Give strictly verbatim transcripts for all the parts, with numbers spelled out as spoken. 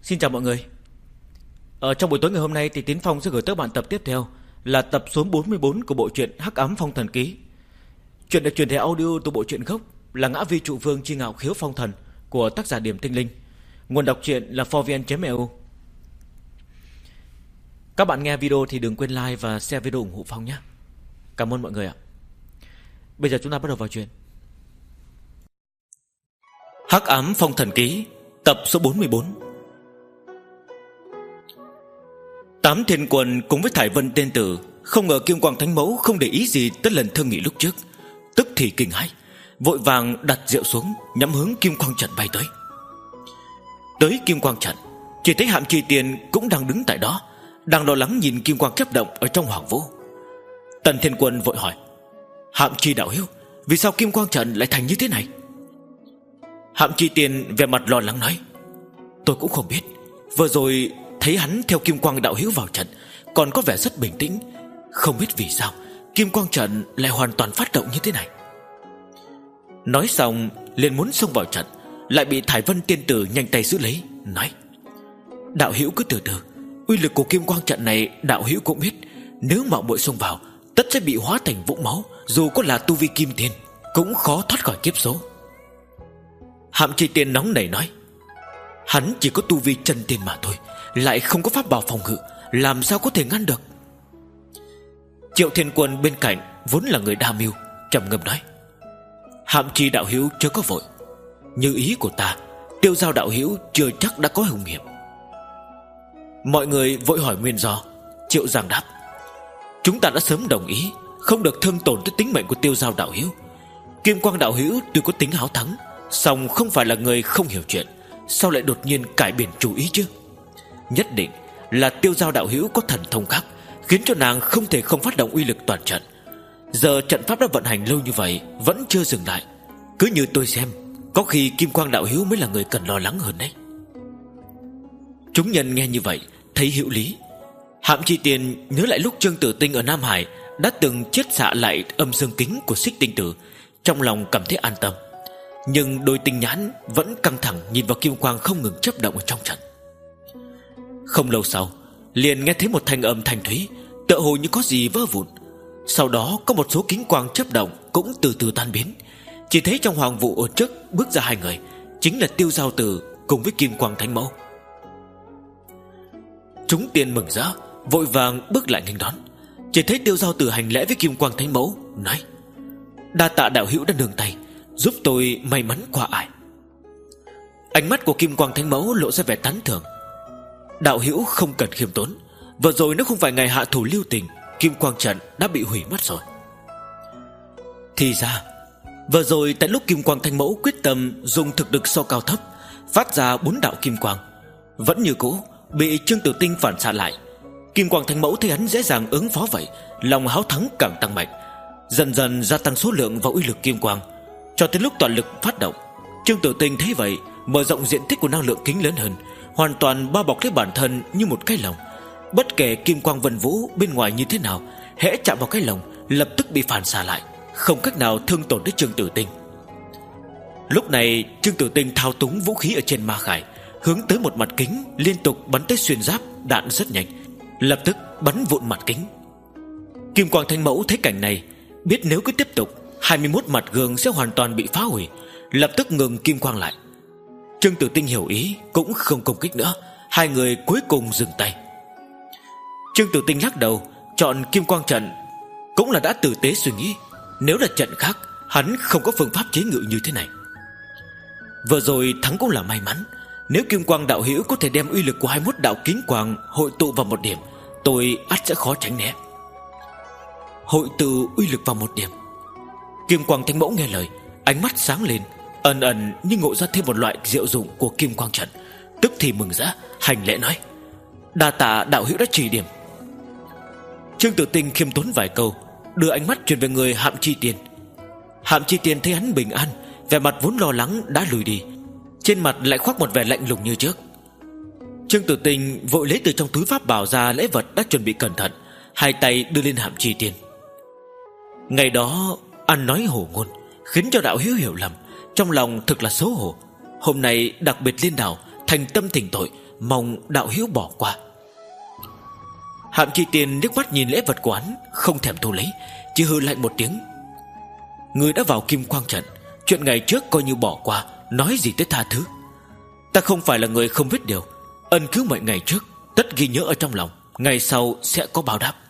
Xin chào mọi người. Ở trong buổi tối ngày hôm nay thì Tiến Phong sẽ gửi tới bạn tập tiếp theo, là tập số bốn mươi bốn của bộ truyện Hắc Ám Phong Thần Ký. Truyện được truyền thể audio từ bộ truyện gốc là Ngã Vi Trụ Vương Chi Ngạo Khiếu Phong Thần của tác giả Điểm Tinh Linh. Nguồn đọc truyện là forvn chấm e u. Các bạn nghe video thì đừng quên like và share video ủng hộ Phong nhé. Cảm ơn mọi người ạ. Bây giờ chúng ta bắt đầu vào chuyện. Hắc Ám Phong Thần Ký, tập số bốn mươi bốn. Tám thiên quân cùng với Thải Vân tên tử không ngờ Kim Quang Thánh Mẫu không để ý gì tới lần thương nghị lúc trước, tức thì kinh hãi, vội vàng đặt rượu xuống, nhắm hướng Kim Quang trận bay tới. Tới Kim Quang trận, chỉ thấy Hạm Chi Tiền cũng đang đứng tại đó, đang lo lắng nhìn Kim Quang chớp động ở trong hoàng vũ. Tần Thiên Quân vội hỏi: Hạm Chi đạo hữu, vì sao Kim Quang trận lại thành như thế này? Hạm Chi Tiền vẻ mặt lo lắng nói: Tôi cũng không biết, vừa rồi thấy hắn theo Kim Quang đạo hữu vào trận còn có vẻ rất bình tĩnh, không biết vì sao Kim Quang trận lại hoàn toàn phát động như thế này. Nói xong liền muốn xông vào trận, lại bị Thải Vân tiên tử nhanh tay giữ lấy, nói: Đạo hữu cứ từ từ, uy lực của Kim Quang trận này đạo hữu cũng biết, nếu mạo muội xông vào tất sẽ bị hóa thành vũng máu, dù có là tu vi kim tiên cũng khó thoát khỏi kiếp số. Hạm Chi Tiên nóng nảy nói: Hắn chỉ có tu vi chân tiên mà thôi, lại không có pháp bảo phòng ngự, làm sao có thể ngăn được? Triệu Thiên Quân bên cạnh vốn là người đa mưu, trầm ngâm nói: Hạm Chi đạo hữu chưa có vội, như ý của ta, Tiêu Giao đạo hữu chưa chắc đã có hung hiểm. Mọi người vội hỏi nguyên do. Triệu Giang đáp: Chúng ta đã sớm đồng ý không được thương tổn tới tính mệnh của Tiêu Giao đạo hữu. Kim Quang đạo hữu tuy có tính háo thắng, song không phải là người không hiểu chuyện, sao lại đột nhiên cải biến chủ ý chứ? Nhất định là Tiêu Giao đạo hữu có thần thông khác, khiến cho nàng không thể không phát động uy lực toàn trận. Giờ trận pháp đã vận hành lâu như vậy vẫn chưa dừng lại, cứ như tôi xem, có khi Kim Quang đạo hữu mới là người cần lo lắng hơn đấy. Chúng nhân nghe như vậy thấy hữu lý. Hạm Chi Tiền nhớ lại lúc Trương Tử Tinh ở Nam Hải đã từng chiết xạ lại âm dương kính của Xích Tinh Tử, trong lòng cảm thấy an tâm. Nhưng đôi tinh nhãn vẫn căng thẳng nhìn vào Kim Quang không ngừng chớp động ở trong trận. Không lâu sau, liền nghe thấy một thanh âm thanh thúy, tựa hồ như có gì vỡ vụn. Sau đó có một số kính quang chớp động cũng từ từ tan biến. Chỉ thấy trong hoàng vụ ở trước bước ra hai người, chính là Tiêu Giao Tử cùng với Kim Quang Thánh Mẫu. Chúng tiên mừng rỡ, vội vàng bước lại nghênh đón. Chỉ thấy Tiêu Giao Tử hành lễ với Kim Quang Thánh Mẫu, nói: Đa tạ đạo hữu đã nương tay, giúp tôi may mắn qua ải. Ánh mắt của Kim Quang Thánh Mẫu lộ ra vẻ tán thưởng: Đạo hữu không cần khiêm tốn, vừa rồi nếu không phải ngài hạ thủ lưu tình, Kim Quang trận đã bị hủy mất rồi. Thì ra vừa rồi tại lúc Kim Quang Thánh Mẫu quyết tâm dùng thực lực so cao thấp, phát ra bốn đạo kim quang, vẫn như cũ bị Trương Tử Tinh phản xạ lại. Kim Quang Thánh Mẫu thấy hắn dễ dàng ứng phó vậy, lòng háo thắng càng tăng mạnh, dần dần gia tăng số lượng và uy lực kim quang, cho tới lúc toàn lực phát động. Trương Tử Tinh thấy vậy, mở rộng diện tích của năng lượng kính lớn hơn, hoàn toàn bao bọc lấy bản thân như một cái lồng. Bất kể kim quang vân vũ bên ngoài như thế nào, hễ chạm vào cái lồng lập tức bị phản xạ lại, không cách nào thương tổn đến Trương Tử Tinh. Lúc này Trương Tử Tinh thao túng vũ khí ở trên ma khải, hướng tới một mặt kính, liên tục bắn tới xuyên giáp, đạn rất nhanh, lập tức bắn vụn mặt kính. Kim Quang Thánh Mẫu thấy cảnh này, biết nếu cứ tiếp tục hai mươi mốt mặt gương sẽ hoàn toàn bị phá hủy, lập tức ngừng kim quang lại. Trương Tử Tinh hiểu ý, cũng không công kích nữa. Hai người cuối cùng dừng tay. Trương Tử Tinh lắc đầu, chọn Kim Quang trận cũng là đã tử tế suy nghĩ, nếu là trận khác hắn không có phương pháp chế ngự như thế này. Vừa rồi thắng cũng là may mắn, nếu Kim Quang đạo hữu có thể đem uy lực của hai mươi mốt đạo kính quang hội tụ vào một điểm, tôi ắt sẽ khó tránh né. Hội tụ uy lực vào một điểm. Kim Quang Thánh Mẫu nghe lời, ánh mắt sáng lên, ẩn ẩn như ngộ ra thêm một loại diệu dụng của Kim Quang trận, tức thì mừng rỡ hành lễ nói: Đa tạ đạo hữu đã chỉ điểm. Trương Tử Tinh khiêm tốn vài câu, đưa ánh mắt chuyển về người Hạm Chi Tiền. Hạm Chi Tiền thấy hắn bình an, vẻ mặt vốn lo lắng đã lùi đi, trên mặt lại khoác một vẻ lạnh lùng như trước. Trương Tử Tinh vội lấy từ trong túi pháp bảo ra lễ vật đã chuẩn bị cẩn thận, hai tay đưa lên Hạm Chi Tiền. Ngày đó ăn nói hổ ngôn, khiến cho đạo hữu hiểu lầm, trong lòng thực là xấu hổ. Hôm nay đặc biệt liên đảo thành tâm thỉnh tội, mong đạo hữu bỏ qua. Hạm Chi Tiên liếc mắt nhìn lễ vật của hắn, không thèm thu lấy, chỉ hừ lạnh một tiếng. Người đã vào Kim Quang Trận, chuyện ngày trước coi như bỏ qua, nói gì tới tha thứ. Ta không phải là người không biết điều, ân cứu mệnh ngày trước tất ghi nhớ ở trong lòng, ngày sau sẽ có báo đáp.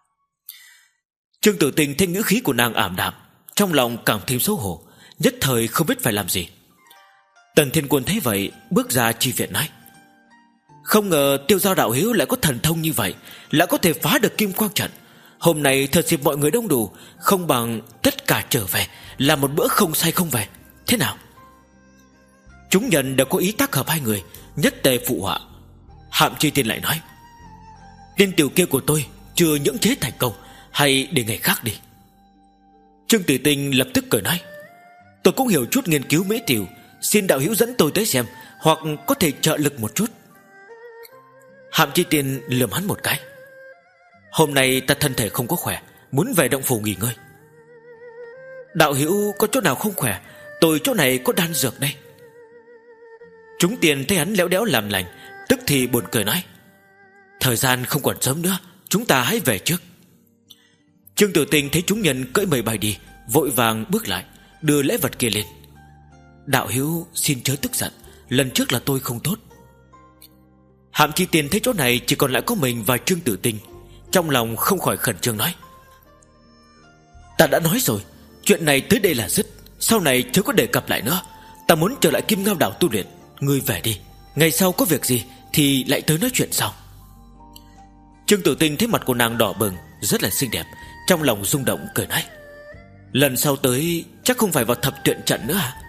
Trương Tử Tình thấy ngữ khí của nàng ảm đạm, trong lòng càng thêm xấu hổ, nhất thời không biết phải làm gì. Tần Thiên Quân thấy vậy, bước ra chi viện nói: không ngờ Tiêu Giao đạo hữu lại có thần thông như vậy, lại có thể phá được Kim Quang Trận. Hôm nay thật dịp mọi người đông đủ, không bằng tất cả trở về, làm một bữa không say không về, thế nào? Chúng nhân đều có ý tác hợp hai người, nhất tề phụ họa. Hạm Chi Tiên lại nói: tên tiểu kia của tôi chưa nhưỡng chế thành công, hay để ngày khác đi. Trương Tử Tinh lập tức cười nói: tôi cũng hiểu chút nghiên cứu mỹ tiểu, xin đạo hữu dẫn tôi tới xem, hoặc có thể trợ lực một chút. Hạm Chi Tiên lườm hắn một cái: hôm nay ta thân thể không có khỏe, muốn về động phủ nghỉ ngơi. Đạo hữu có chỗ nào không khỏe, tôi chỗ này có đan dược đây. Chúng tiền thấy hắn léo đéo làm lành, tức thì buồn cười nói: thời gian không còn sớm nữa, chúng ta hãy về trước. Trương Tử Tinh thấy chúng nhân cưỡi mây bay đi, vội vàng bước lại, đưa lễ vật kia lên. Đạo hữu xin chớ tức giận, lần trước là tôi không tốt. Hạm Chi Tiên thấy chỗ này chỉ còn lại có mình và Trương Tử Tinh, trong lòng không khỏi khẩn trương nói: ta đã nói rồi, chuyện này tới đây là dứt, sau này chớ có đề cập lại nữa. Ta muốn trở lại Kim Ngao Đảo tu luyện, ngươi về đi, ngày sau có việc gì thì lại tới nói chuyện sau. Trương Tử Tinh thấy mặt của nàng đỏ bừng, rất là xinh đẹp, trong lòng rung động cười nói: lần sau tới chắc không phải vào thập tuyện trận nữa à?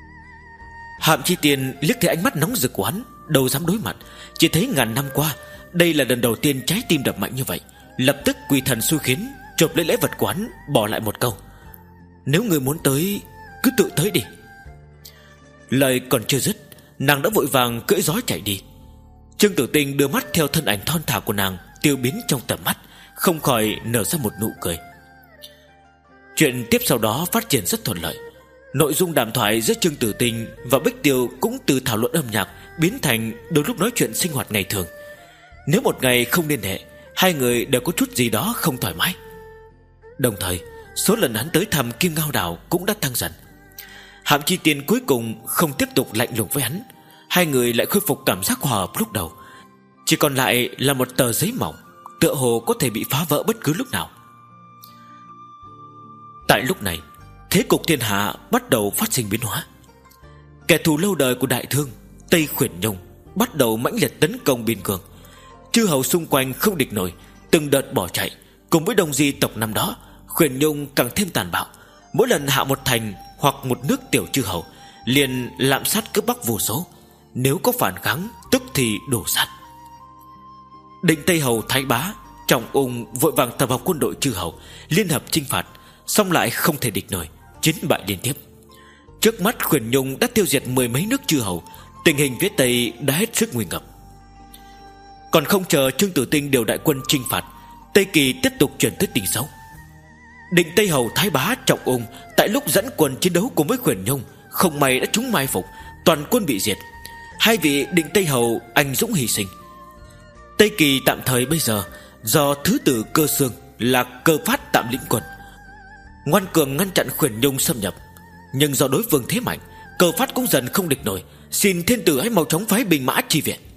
Hạm Chi Tiên liếc thấy ánh mắt nóng rực của hắn, đâu dám đối mặt, chỉ thấy ngàn năm qua đây là lần đầu tiên trái tim đập mạnh như vậy, lập tức quỳ thần xui khiến, chộp lấy lễ vật của hắn, bỏ lại một câu: nếu người muốn tới, cứ tự tới đi. Lời còn chưa dứt, nàng đã vội vàng cưỡi gió chạy đi. Trương Tử Tinh đưa mắt theo thân ảnh thon thả của nàng tiêu biến trong tầm mắt, không khỏi nở ra một nụ cười. Chuyện tiếp sau đó phát triển rất thuận lợi. Nội dung đàm thoại giữa Trương Tử Tinh và Bích Tiêu cũng từ thảo luận âm nhạc biến thành đôi lúc nói chuyện sinh hoạt ngày thường. Nếu một ngày không liên hệ, hai người đều có chút gì đó không thoải mái. Đồng thời, số lần hắn tới thăm Kim Ngao Đảo cũng đã tăng dần. Hạm Chi Tiên cuối cùng không tiếp tục lạnh lùng với hắn, hai người lại khôi phục cảm giác hòa hợp lúc đầu, chỉ còn lại là một tờ giấy mỏng, tựa hồ có thể bị phá vỡ bất cứ lúc nào. Tại lúc này, thế cục thiên hạ bắt đầu phát sinh biến hóa. Kẻ thù lâu đời của Đại Thương, Tây Khuyển Nhung, bắt đầu mãnh liệt tấn công biên cương. Chư hầu xung quanh không địch nổi, từng đợt bỏ chạy. Cùng với Đông Di tộc năm đó, Khuyển Nhung càng thêm tàn bạo. Mỗi lần hạ một thành hoặc một nước tiểu chư hầu, liền lạm sát cướp bóc vô số. Nếu có phản kháng, tức thì đổ sát. Định Tây Hầu Thái Bá, Trọng Ung vội vàng tập hợp quân đội chư hầu, liên hợp chinh phạt, song lại không thể địch nổi, chiến bại liên tiếp. Trước mắt Khuyển Nhung đã tiêu diệt mười mấy nước chư hầu, tình hình phía Tây đã hết sức nguy ngập. Còn không chờ Trương Tử Tinh điều đại quân chinh phạt, Tây Kỳ tiếp tục chuyển tới tình xấu. Định Tây Hầu Thái Bá Trọng Ung tại lúc dẫn quân chiến đấu cùng với Khuyển Nhung, không may đã trúng mai phục, toàn quân bị diệt. Hai vị Định Tây Hầu anh dũng hy sinh. Tây Kỳ tạm thời bây giờ do thứ tử Cơ Xương là Cơ Phát tạm lĩnh quân, ngoan cường ngăn chặn Khuyển Nhung xâm nhập. Nhưng do đối phương thế mạnh, Cơ Phát cũng dần không địch nổi, xin thiên tử hãy mau chóng phái binh mã chi viện.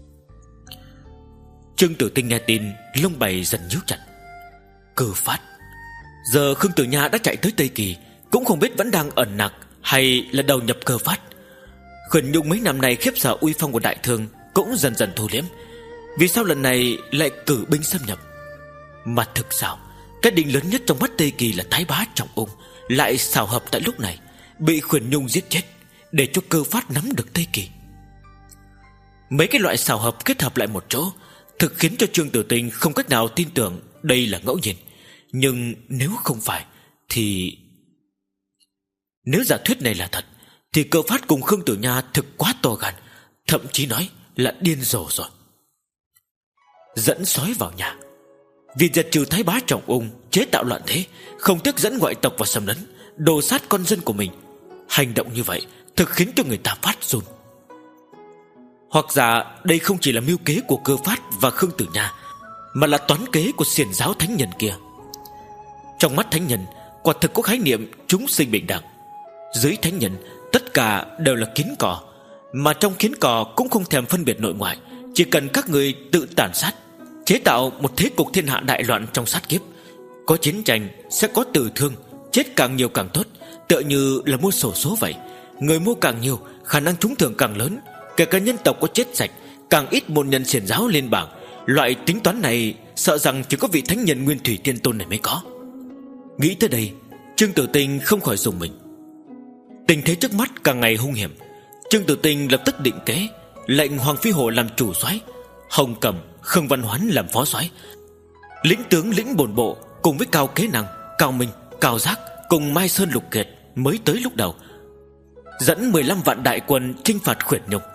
Trương Tử Tinh nghe tin, lông mày dần nhíu chặt. Cơ Phát, giờ Khương Tử Nha đã chạy tới Tây Kỳ, cũng không biết vẫn đang ẩn nặc hay là đầu nhập Cơ Phát. Khuyển Nhung mấy năm nay khiếp sợ uy phong của Đại Thương cũng dần dần thu liễm, vì sao lần này lại cử binh xâm nhập? Mà thực sao, cái đinh lớn nhất trong mắt Tây Kỳ là Thái Bá Trọng Ung lại xào hợp tại lúc này, bị Khuyển Nhung giết chết, để cho Cơ Phát nắm được Tây Kỳ. Mấy cái loại xào hợp kết hợp lại một chỗ, thực khiến cho Trương Tử Tinh không cách nào tin tưởng đây là ngẫu nhiên. Nhưng nếu không phải thì... Nếu giả thuyết này là thật, thì Cơ Phát cùng Khương Tử Nha thực quá to gan, thậm chí nói là điên rồ rồi. Dẫn sói vào nhà, vì diệt trừ Thái Bá Trọng Ung, chế tạo loạn thế, không tiếc dẫn ngoại tộc vào xâm lấn, đồ sát con dân của mình. Hành động như vậy thực khiến cho người ta phát run. Hoặc giả đây không chỉ là mưu kế của Cơ Phát và Khương Tử Nha, mà là toán kế của xiển giáo thánh nhân kia. Trong mắt thánh nhân, quả thực có khái niệm chúng sinh bình đẳng. Dưới thánh nhân, tất cả đều là kiến cỏ, mà trong kiến cỏ cũng không thèm phân biệt nội ngoại. Chỉ cần các người tự tàn sát, chế tạo một thế cục thiên hạ đại loạn trong sát kiếp. Có chiến tranh sẽ có tử thương, chết càng nhiều càng tốt, tựa như là mua xổ số vậy. Người mua càng nhiều, khả năng trúng thưởng càng lớn. Kể cả nhân tộc có chết sạch, càng ít môn nhân xiển giáo lên bảng. Loại tính toán này sợ rằng chỉ có vị thánh nhân Nguyên Thủy Tiên Tôn này mới có. Nghĩ tới đây, Trương Tử Tinh không khỏi rùng mình. Tình thế trước mắt càng ngày hung hiểm. Trương Tử Tinh lập tức định kế, lệnh Hoàng Phi Hổ làm chủ soái, Hồng Cẩm, Khương Văn Hoán làm phó soái, lĩnh tướng lĩnh bổn bộ cùng với Cao Kế Năng, Cao Minh, Cao Giác cùng Mai Sơn Lục Kiệt mới tới lúc đầu, dẫn mười lăm vạn đại quân chinh phạt Khuyển Nhung.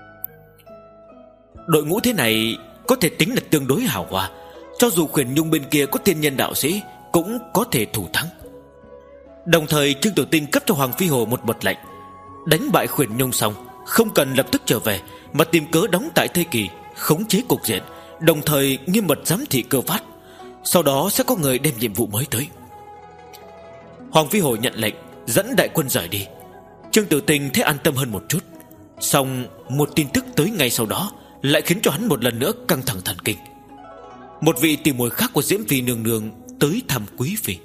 Đội ngũ thế này có thể tính là tương đối hào hoa. Cho dù Khuyển Nhung bên kia có tiên nhân đạo sĩ, cũng có thể thủ thắng. Đồng thời Trương Tử Tinh cấp cho Hoàng Phi Hồ một mật lệnh: đánh bại Khuyển Nhung xong, không cần lập tức trở về, mà tìm cớ đóng tại Tây Kỳ, khống chế cục diện, đồng thời nghiêm mật giám thị Cơ Phát. Sau đó sẽ có người đem nhiệm vụ mới tới. Hoàng Phi Hồ nhận lệnh, dẫn đại quân rời đi. Trương Tử Tinh thấy an tâm hơn một chút. Xong một tin tức tới ngay sau đó lại khiến cho hắn một lần nữa căng thẳng thần kinh. Một vị tỷ muội khác của Diễm Phi nương nương tới thăm Quý Phi.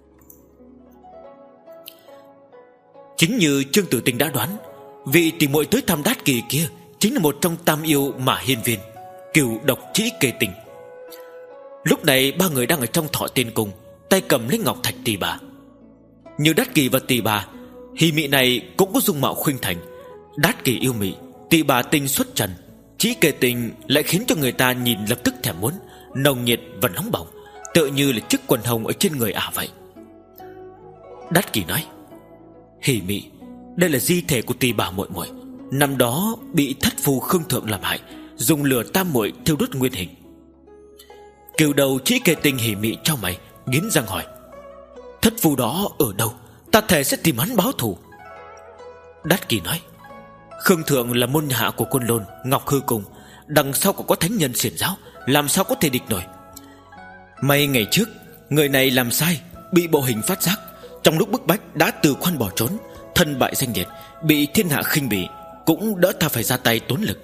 Chính như Trương Tử Tinh đã đoán, vị tỷ muội tới thăm Đát Kỳ kia chính là một trong tam yêu Mã Hiên Viên, Cửu Độc Trĩ Kê Tình. Lúc này ba người đang ở trong Thọ Tiên Cung, tay cầm lấy ngọc thạch tỳ bà. Như Đát Kỳ và tỳ bà, Hỉ Mị này cũng có dung mạo khuynh thành. Đát Kỳ yêu mị, tỳ bà tinh xuất trần, Trĩ Kê Tình lại khiến cho người ta nhìn lập tức thèm muốn, nồng nhiệt và nóng bỏng, tựa như là chiếc quần hồng ở trên người ả vậy. Đát Kỳ nói: Hỉ Mị, đây là di thể của tỳ bà muội muội, năm đó bị thất phu Khương Thượng làm hại, dùng lửa tam muội thiêu đốt nguyên hình. Cửu đầu Trĩ Kê Tình Hỉ Mị trong mày, nghiến răng hỏi: thất phu đó ở đâu? Ta thề sẽ tìm hắn báo thù. Đát Kỳ nói: Khương Thượng là môn hạ của Côn Lôn, Ngọc Hư Cung, đằng sau còn có thánh nhân xiển giáo, làm sao có thể địch nổi. May ngày trước người này làm sai, bị bộ hình phát giác, trong lúc bức bách đã từ khoan bỏ trốn, thân bại danh liệt, bị thiên hạ khinh bỉ, cũng đỡ ta phải ra tay tốn lực.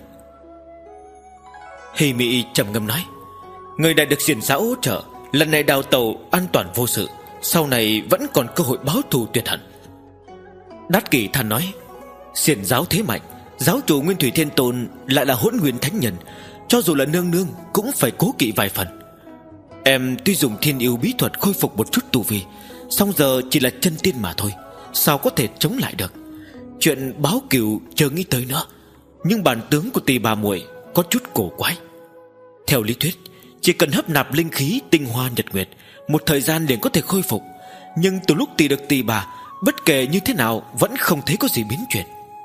Hỉ Mị trầm ngâm nói: người này được xiển giáo hỗ trợ, lần này đào tàu an toàn vô sự, sau này vẫn còn cơ hội báo thù tuyệt hận. Đát Kỳ than nói: xiển giáo thế mạnh, giáo chủ Nguyên Thủy Thiên Tôn lại là hỗn nguyên thánh nhân, cho dù là nương nương cũng phải cố kỵ vài phần. Em tuy dùng thiên yêu bí thuật khôi phục một chút tu vi, song giờ chỉ là chân tiên mà thôi, sao có thể chống lại được. Chuyện báo cửu chờ nghĩ tới nữa, nhưng bản tướng của tỳ bà muội có chút cổ quái. Theo lý thuyết, chỉ cần hấp nạp linh khí tinh hoa nhật nguyệt, một thời gian liền có thể khôi phục. Nhưng từ lúc tỳ được tỳ bà, bất kể như thế nào vẫn không thấy có gì biến chuyển.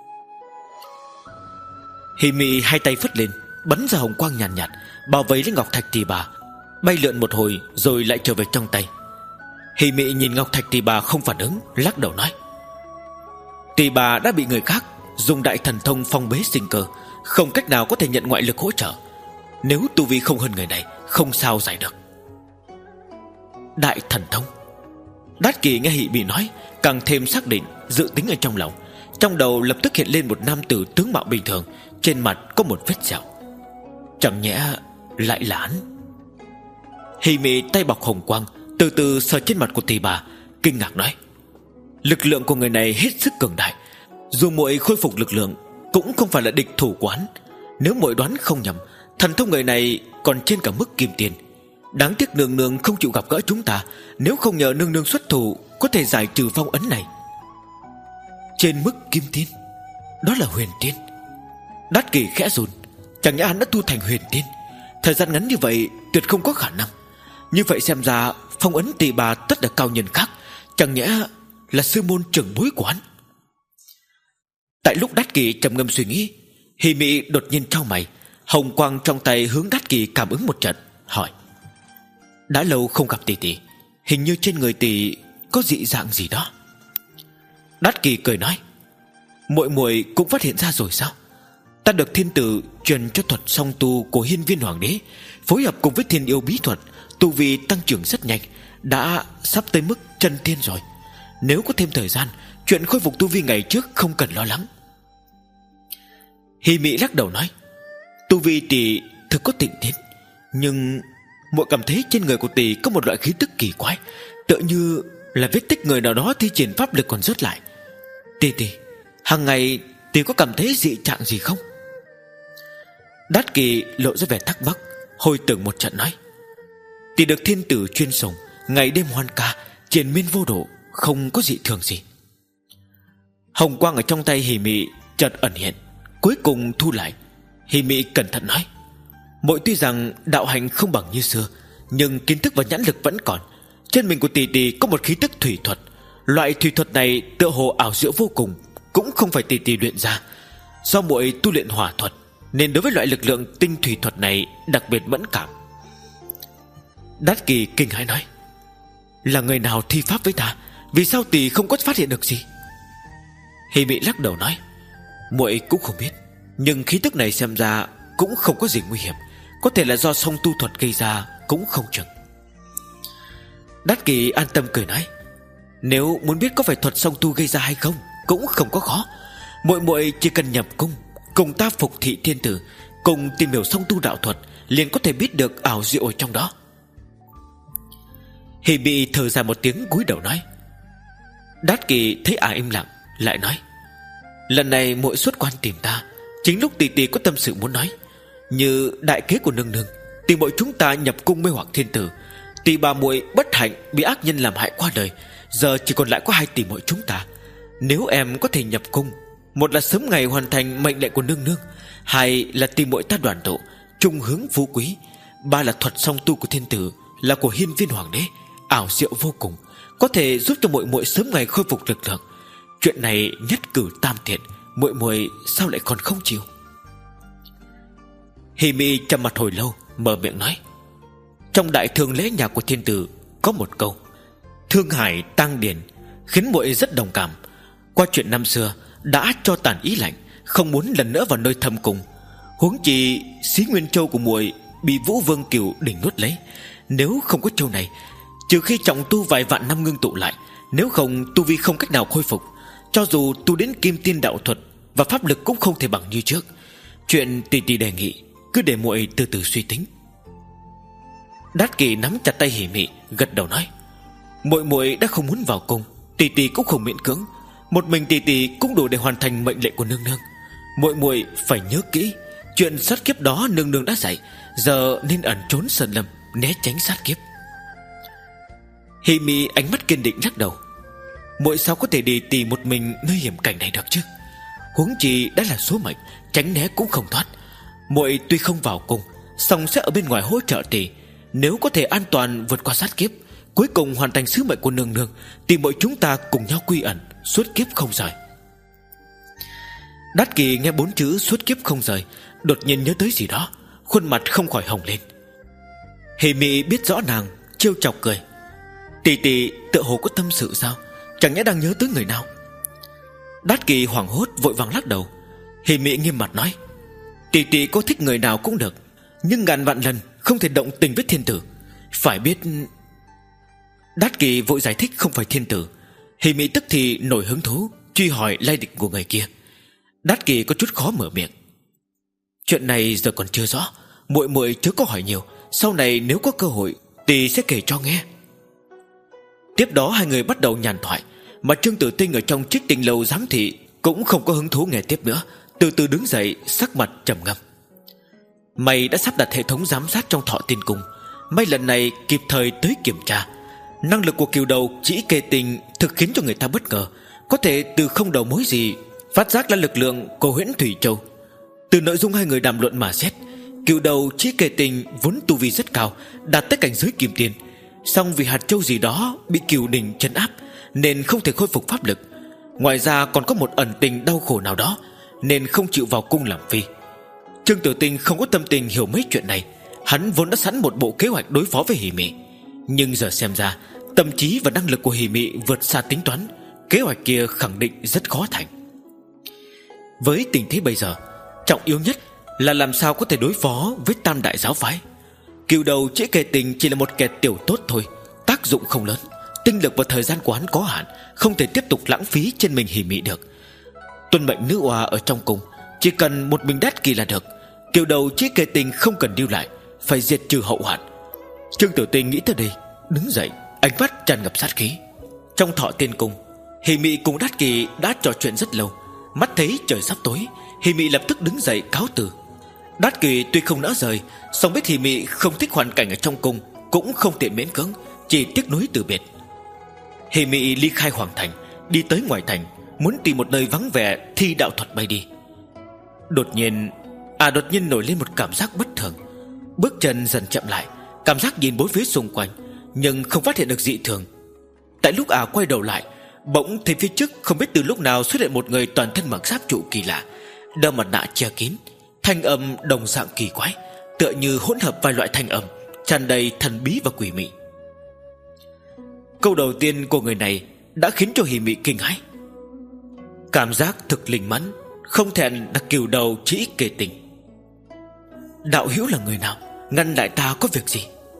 Hỉ Mị hai tay phất lên, bắn ra hồng quang nhàn nhạt, nhạt, bao vây lấy ngọc thạch tỳ bà, bay lượn một hồi rồi lại trở về trong tay. Hỉ Mị nhìn ngọc thạch tỳ bà không phản ứng, lắc đầu nói: tỳ bà đã bị người khác dùng đại thần thông phong bế sinh cơ, không cách nào có thể nhận ngoại lực hỗ trợ. Nếu tu vi không hơn người này, không sao giải được. Đại thần thông? Đát Kỳ nghe Hỉ Mị nói, càng thêm xác định, dự tính ở trong lòng. Trong đầu lập tức hiện lên một nam tử tướng mạo bình thường, trên mặt có một vết sẹo. Chẳng nhẽ lại là hắn? Hỉ Mị tay bọc hồng quang, từ từ sờ trên mặt của tỳ bà, kinh ngạc nói: lực lượng của người này hết sức cường đại, dù muội khôi phục lực lượng cũng không phải là địch thủ của hắn. Nếu muội đoán không nhầm, thần thông người này còn trên cả mức kim tiền. Đáng tiếc nương nương không chịu gặp gỡ chúng ta, nếu không nhờ nương nương xuất thủ, có thể giải trừ phong ấn này. Trên mức kim tiên? Đó là huyền tiên. Đát Kỳ khẽ run, chẳng nhẽ hắn đã tu thành huyền tiên? Thời gian ngắn như vậy tuyệt không có khả năng. Như vậy xem ra phong ấn tỳ bà tất là cao nhân khác, chẳng nhẽ là sư môn trưởng bối của hắn. Tại lúc Đát Kỳ trầm ngâm suy nghĩ, Hỉ Mị đột nhiên trao mày, hồng quang trong tay hướng Đát Kỳ cảm ứng một trận, hỏi: đã lâu không gặp tỷ tỷ, hình như trên người tỷ có dị dạng gì đó. Đát Kỳ cười nói: muội muội cũng phát hiện ra rồi sao? Ta được thiên tử truyền cho thuật song tu của Hiên Viên Hoàng đế, phối hợp cùng với Thiên Yêu bí thuật, tu vi tăng trưởng rất nhanh, đã sắp tới mức chân tiên rồi. Nếu có thêm thời gian, chuyện khôi phục tu vi ngày trước không cần lo lắng. Hi Mị lắc đầu nói, tu vi tỷ thực có tịnh tiến, nhưng muội cảm thấy trên người của tỷ có một loại khí tức kỳ quái, tựa như là vết tích người nào đó thi triển pháp lực còn rớt lại. Tỷ tỷ, hàng ngày tỷ có cảm thấy dị trạng gì không? Đát Kỳ lộ ra vẻ thắc mắc, hồi tưởng một trận nói, tỷ được thiên tử chuyên sủng, ngày đêm hoan ca, triền miên vô độ, không có dị thường gì. Hồng quang ở trong tay Hỉ Mị chợt ẩn hiện, cuối cùng thu lại. Hỉ Mị cẩn thận nói, muội tuy rằng đạo hành không bằng như xưa, nhưng kiến thức và nhãn lực vẫn còn. Trên mình của tỷ tỷ có một khí tức thủy thuật, loại thủy thuật này tựa hồ ảo diệu vô cùng, cũng không phải tỷ tỷ luyện ra. Do muội tu luyện hỏa thuật, nên đối với loại lực lượng tinh thủy thuật này đặc biệt mẫn cảm. Đát Kỳ kinh hãi nói, là người nào thi pháp với ta? Vì sao tỷ không có phát hiện được gì? Hỉ Mị lắc đầu nói, muội cũng không biết, nhưng khí tức này xem ra cũng không có gì nguy hiểm, có thể là do song tu thuật gây ra cũng không chừng. Đát Kỳ an tâm cười nói, nếu muốn biết có phải thuật song tu gây ra hay không, cũng không có khó. Muội muội chỉ cần nhập cung, cùng ta phục thị thiên tử, cùng tìm hiểu song tu đạo thuật, liền có thể biết được ảo diệu ở trong đó. Hỉ Mị thở dài một tiếng cúi đầu nói. Đát Kỳ thấy ả im lặng, lại nói, lần này muội xuất quan tìm ta, chính lúc tỷ tỷ có tâm sự muốn nói. Như đại kế của nương nương, tỷ muội chúng ta nhập cung mê hoặc thiên tử, tỷ bà muội bất hạnh bị ác nhân làm hại qua đời, giờ chỉ còn lại có hai tỷ muội chúng ta. Nếu em có thể nhập cung, một là sớm ngày hoàn thành mệnh lệnh của nương nương, hai là tỷ muội ta đoàn tụ chung hướng phú quý, ba là thuật song tu của thiên tử, là của Hiên Viên Hoàng đế, ảo diệu vô cùng, có thể giúp cho muội muội sớm ngày khôi phục lực lượng. Chuyện này nhất cử tam thiện, muội muội sao lại còn không chịu? Hỉ Mị trầm mặt hồi lâu, mở miệng nói, trong đại thương lễ nhạc của thiên tử có một câu, thương hải tang điền, khiến muội rất đồng cảm. Qua chuyện năm xưa đã cho tàn ý lạnh, không muốn lần nữa vào nơi thâm cung. Huống chi Xí Nguyên Châu của muội bị Vũ Vương Cửu đỉnh nuốt lấy, nếu không có châu này, trừ khi trọng tu vài vạn năm ngưng tụ lại, nếu không tu vi không cách nào khôi phục. Cho dù tu đến kim tiên đạo thuật và pháp lực cũng không thể bằng như trước. Chuyện tỷ tỷ đề nghị cứ để muội từ từ suy tính. Đát Kỳ nắm chặt tay Hỉ Mị, gật đầu nói, muội muội đã không muốn vào cung, tỷ tỷ cũng không miễn cưỡng, một mình tỷ tỷ cũng đủ để hoàn thành mệnh lệnh của nương nương. Muội muội phải nhớ kỹ, chuyện sát kiếp đó nương nương đã dạy, giờ nên ẩn trốn sơn lâm, né tránh sát kiếp. Hỉ Mị ánh mắt kiên định lắc đầu, muội sao có thể đi tìm một mình nơi hiểm cảnh này được chứ? Huống chi đã là số mệnh, tránh né cũng không thoát. Muội tuy không vào cung, song sẽ ở bên ngoài hỗ trợ tỷ. Nếu có thể an toàn vượt qua sát kiếp, cuối cùng hoàn thành sứ mệnh của nương nương, thì muội chúng ta cùng nhau quy ẩn, suốt kiếp không rời. Đát Kỳ nghe bốn chữ suốt kiếp không rời, đột nhiên nhớ tới gì đó, khuôn mặt không khỏi hồng lên. Hỉ Mị biết rõ nàng, trêu chọc cười, tỷ tỷ tựa hồ có tâm sự sao? Chẳng nhẽ đang nhớ tới người nào? Đát Kỳ hoảng hốt vội vàng lắc đầu. Hỉ Mị nghiêm mặt nói, tỷ tỷ có thích người nào cũng được, nhưng ngàn vạn lần không thể động tình với thiên tử. Phải biết... Đát Kỳ vội giải thích không phải thiên tử. Hỉ Mị tức thì nổi hứng thú, truy hỏi lai lịch của người kia. Đát Kỳ có chút khó mở miệng. Chuyện này giờ còn chưa rõ, muội muội chớ có hỏi nhiều, sau này nếu có cơ hội tỷ sẽ kể cho nghe. Tiếp đó hai người bắt đầu nhàn thoại, mà Trương Tử Tinh ở trong Trích Tinh Lâu giám thị cũng không có hứng thú nghe tiếp nữa, từ từ đứng dậy, sắc mặt trầm ngâm. Mày đã sắp đặt hệ thống giám sát trong Thọ Tiên Cung, may lần này kịp thời tới kiểm tra. Năng lực của Cửu Đầu Chỉ Kê Tinh thực khiến cho người ta bất ngờ, có thể từ không đầu mối gì phát giác ra lực lượng của Huyễn Thủy Châu. Từ nội dung hai người đàm luận mà xét, Cửu Đầu Chỉ Kê Tinh vốn tu vi rất cao, đạt tới cảnh giới kim tiên, song vì hạt châu gì đó bị Cửu Đình trấn áp nên không thể khôi phục pháp lực. Ngoài ra còn có một ẩn tình đau khổ nào đó nên không chịu vào cung làm phi. Trương Tử Tinh không có tâm tình hiểu mấy chuyện này, hắn vốn đã sẵn một bộ kế hoạch đối phó với Hỉ Mị, nhưng giờ xem ra tâm trí và năng lực của Hỉ Mị vượt xa tính toán, kế hoạch kia khẳng định rất khó thành. Với tình thế bây giờ, trọng yếu nhất là làm sao có thể đối phó với tam đại giáo phái. Cừu đầu Trĩ Kề Tình chỉ là một kẻ tiểu tốt thôi, tác dụng không lớn. Tinh lực và thời gian của hắn có hạn, không thể tiếp tục lãng phí trên mình Hỉ Mị được. Tuân mệnh nữ oa ở trong cung, chỉ cần một mình Đát Kỳ là được. Cừu đầu Trĩ Kề Tình không cần lưu lại, phải diệt trừ hậu hoạn. Trương Tiểu Tình nghĩ tới đây, đứng dậy, ánh mắt tràn ngập sát khí. Trong Thọ Tiên Cung, Hỉ Mị cùng Đát Kỳ đã trò chuyện rất lâu. Mắt thấy trời sắp tối, Hỉ Mị lập tức đứng dậy cáo từ. Đát Kỳ tuy không nỡ rời, song biết Hỉ Mị không thích hoàn cảnh ở trong cung, cũng không tiện miễn cưỡng, chỉ tiếc nuối từ biệt. Hỉ Mị ly khai hoàng thành, đi tới ngoài thành, muốn tìm một nơi vắng vẻ thi đạo thuật bay đi. Đột nhiên À đột nhiên nổi lên một cảm giác bất thường. Bước chân dần chậm lại, cảm giác nhìn bốn phía xung quanh, nhưng không phát hiện được dị thường. Tại lúc à quay đầu lại, bỗng thấy phía trước không biết từ lúc nào xuất hiện một người toàn thân mặc giáp trụ kỳ lạ, đeo mặt nạ che kín, thanh âm đồng dạng kỳ quái, tựa như hỗn hợp vài loại thanh âm, tràn đầy thần bí và quỷ mị. Câu đầu tiên của người này đã khiến cho Hỉ Mị kinh hãi. Cảm giác thực linh mẫn, không thể là cừu đầu Trĩ Kề Tình. Đạo hữu là người nào, ngăn lại ta có việc gì?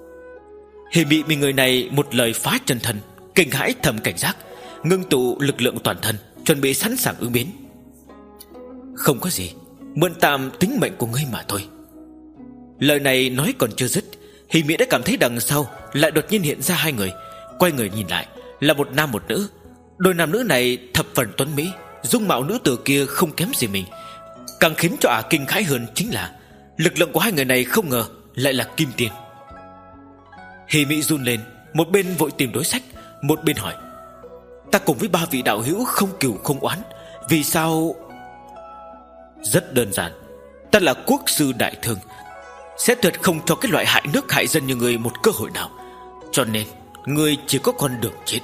Hỉ Mị bị người này một lời phá chân thân, kinh hãi thầm cảnh giác, ngưng tụ lực lượng toàn thân, chuẩn bị sẵn sàng ứng biến. Không có gì, mượn tạm tính mệnh của ngươi mà thôi. Lời này nói còn chưa dứt, Hỉ Mị đã cảm thấy đằng sau lại đột nhiên hiện ra hai người. Quay người nhìn lại, là một nam một nữ. Đôi nam nữ này thập phần tuấn mỹ, dung mạo nữ tử kia không kém gì mình. Càng khiến cho ả kinh hãi hơn chính là lực lượng của hai người này không ngờ lại là kim tiên. Hỉ Mị run lên, một bên vội tìm đối sách, một bên hỏi: ta cùng với ba vị đạo hữu không cừu không oán, vì sao? Rất đơn giản, ta là quốc sư đại thương, sẽ tuyệt không cho cái loại hại nước hại dân như người một cơ hội nào, cho nên người chỉ có con đường chết.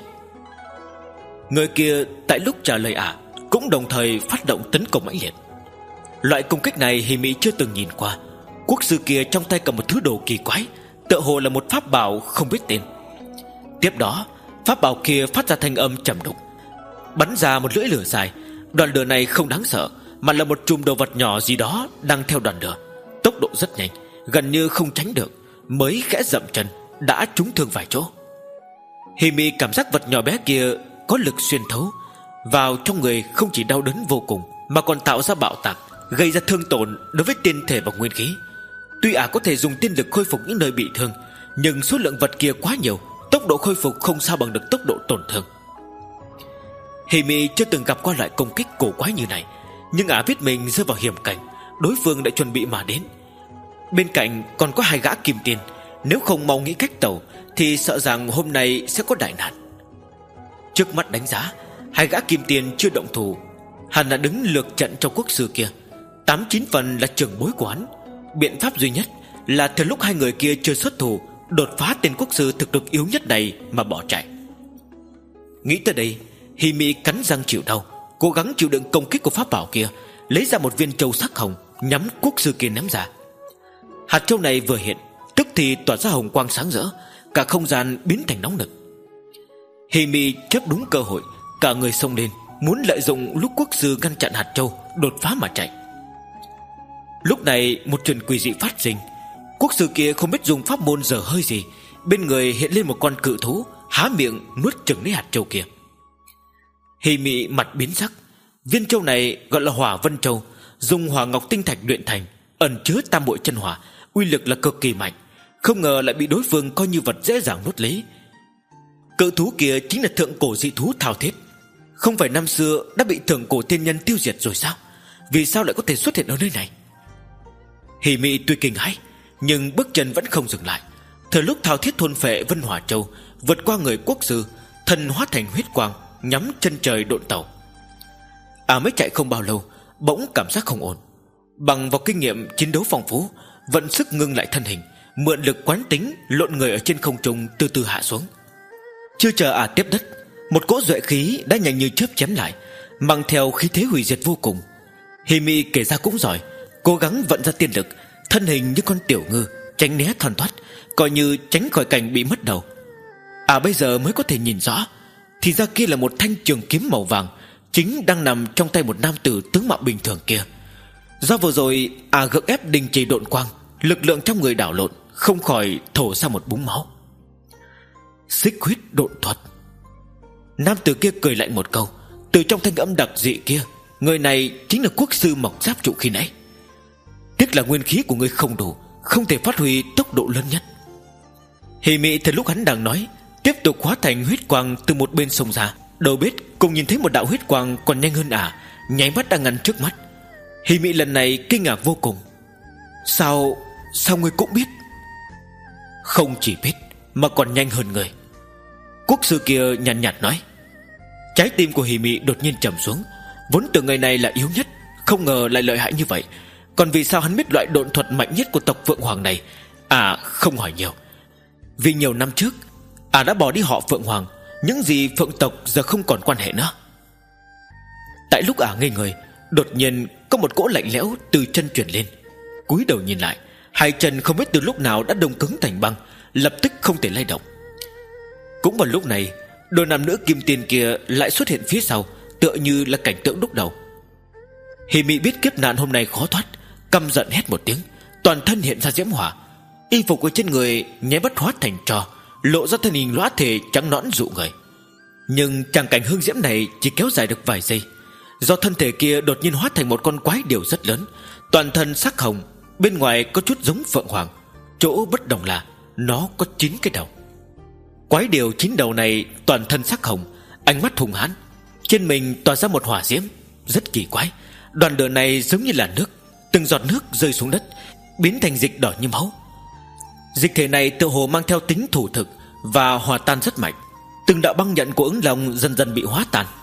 Người kia tại lúc trả lời ả cũng đồng thời phát động tấn công mãnh liệt. Loại công kích này Hỉ Mị chưa từng nhìn qua. Quốc sư kia trong tay cầm một thứ đồ kỳ quái, tựa hồ là một pháp bảo không biết tên. Tiếp đó pháp bảo kia phát ra thanh âm trầm đục, bắn ra một lưỡi lửa dài. Đoàn lửa này không đáng sợ, mà là một chùm đồ vật nhỏ gì đó đang theo đoàn lửa, tốc độ rất nhanh, gần như không tránh được, mới khẽ dậm chân đã trúng thương vài chỗ. Hỉ Mị cảm giác vật nhỏ bé kia có lực xuyên thấu vào trong người, không chỉ đau đớn vô cùng mà còn tạo ra bạo tạc, gây ra thương tổn đối với tiên thể và nguyên khí. Tuy ả có thể dùng tiên lực khôi phục những nơi bị thương, nhưng số lượng vật kia quá nhiều, tốc độ khôi phục không sao bằng được tốc độ tổn thương. Hỉ Mị chưa từng gặp qua loại công kích cổ quái như này, nhưng ả biết mình rơi vào hiểm cảnh, đối phương đã chuẩn bị mà đến. Bên cạnh còn có hai gã kim tiên, nếu không mau nghĩ cách tẩu thì sợ rằng hôm nay sẽ có đại nạn. Trước mắt đánh giá, hai gã kim tiên chưa động thủ, hắn đã đứng lược trận cho quốc sư kia, tám chín phần là trưởng bối của hắn. Biện pháp duy nhất là thừa lúc hai người kia chưa xuất thủ, đột phá tên quốc sư thực lực yếu nhất này mà bỏ chạy. Nghĩ tới đây, Hỉ Mị cắn răng chịu đau, cố gắng chịu đựng công kích của pháp bảo kia, lấy ra một viên châu sắc hồng, nhắm quốc sư kia ném ra. Hạt châu này vừa hiện, tức thì tỏa ra hồng quang sáng rỡ, cả không gian biến thành nóng nực. Hỉ Mị chớp đúng cơ hội, cả người xông lên, muốn lợi dụng lúc quốc sư ngăn chặn hạt châu, đột phá mà chạy. Lúc này một chuyện quỷ dị phát sinh. Quốc sư kia không biết dùng pháp môn dở hơi gì, bên người hiện lên một con cự thú, há miệng nuốt chửng lấy hạt châu kia. Hỉ Mị mặt biến sắc. Viên châu này gọi là Hỏa Vân Châu, dùng hỏa ngọc tinh thạch luyện thành, ẩn chứa tam bội chân hỏa, uy lực là cực kỳ mạnh. Không ngờ lại bị đối phương coi như vật dễ dàng nuốt lấy. Cự thú kia chính là thượng cổ dị thú Thao Thiết. Không phải năm xưa đã bị thượng cổ tiên nhân tiêu diệt rồi sao? Vì sao lại có thể xuất hiện ở nơi này? Hỉ Mị tuy kinh hãi, nhưng bước chân vẫn không dừng lại. Thời lúc Thao Thiết thôn phệ Vân Hỏa Châu, vượt qua người quốc sư, thân hóa thành huyết quang, nhắm chân trời độn tàu. À mới chạy không bao lâu, bỗng cảm giác không ổn. Bằng vào kinh nghiệm chiến đấu phong phú, vận sức ngưng lại thân hình, mượn lực quán tính lộn người ở trên không trung từ từ hạ xuống. Chưa chờ à tiếp đất, một cỗ duệ khí đã nhanh như chớp chém lại, mang theo khí thế hủy diệt vô cùng. Hỉ Mị kể ra cũng giỏi, cố gắng vận ra tiên lực, thân hình như con tiểu ngư, tránh né thoăn thoắt, coi như tránh khỏi cảnh bị mất đầu. À bây giờ mới có thể nhìn rõ, thì ra kia là một thanh trường kiếm màu vàng, chính đang nằm trong tay một nam tử tướng mạo bình thường kia. Do vừa rồi à gượng ép đình chỉ độn quang, lực lượng trong người đảo lộn, không khỏi thổ ra một búng máu. Xích huyết độn thuật. Nam tử kia cười lạnh một câu. Từ trong thanh âm đặc dị kia, người này chính là quốc sư Mộc Giáp Trụ khi nãy. Tiếc là nguyên khí của ngươi không đủ, không thể phát huy tốc độ lớn nhất. Hỉ Mị từ lúc hắn đang nói, tiếp tục hóa thành huyết quang từ một bên sông ra. Đầu bếp cùng nhìn thấy một đạo huyết quang còn nhanh hơn ả, nháy mắt đang ngăn trước mắt. Hỉ Mị lần này kinh ngạc vô cùng. Sao Sao ngươi cũng biết? Không chỉ biết mà còn nhanh hơn người. Quốc sư kia nhàn nhạt, nhạt nói. Trái tim của Hỉ Mị đột nhiên trầm xuống. Vốn tưởng người này là yếu nhất, không ngờ lại lợi hại như vậy. Còn vì sao hắn biết loại độn thuật mạnh nhất của tộc Phượng Hoàng này? À không hỏi nhiều. Vì nhiều năm trước à đã bỏ đi họ Phượng Hoàng, những gì Phượng tộc giờ không còn quan hệ nữa. Tại lúc à ngây người, đột nhiên có một cỗ lạnh lẽo từ chân truyền lên. Cúi đầu nhìn lại, hai chân không biết từ lúc nào đã đông cứng thành băng, lập tức không thể lay động. Cũng vào lúc này, đôi nam nữ kim tiền kia lại xuất hiện phía sau, tựa như là cảnh tượng lúc đầu. Hỉ Mị biết kiếp nạn hôm nay khó thoát, căm giận hét một tiếng, toàn thân hiện ra diễm hỏa. Y phục của trên người nháy mắt hóa thành tro, lộ ra thân hình lõa thể trắng nõn dụ người. Nhưng tràng cảnh hương diễm này chỉ kéo dài được vài giây, do thân thể kia đột nhiên hóa thành một con quái điểu rất lớn, toàn thân sắc hồng, bên ngoài có chút giống Phượng Hoàng. Chỗ bất đồng là nó có chín cái đầu. Quái điểu chín đầu này toàn thân sắc hồng, ánh mắt hung hãn, trên mình tỏa ra một hỏa diễm rất kỳ quái. Đoàn lửa này giống như là nước, từng giọt nước rơi xuống đất biến thành dịch đỏ như máu. Dịch thể này tựa hồ mang theo tính thủ thực và hòa tan rất mạnh. Từng đạo băng nhận của ứng long dần dần bị hóa tan.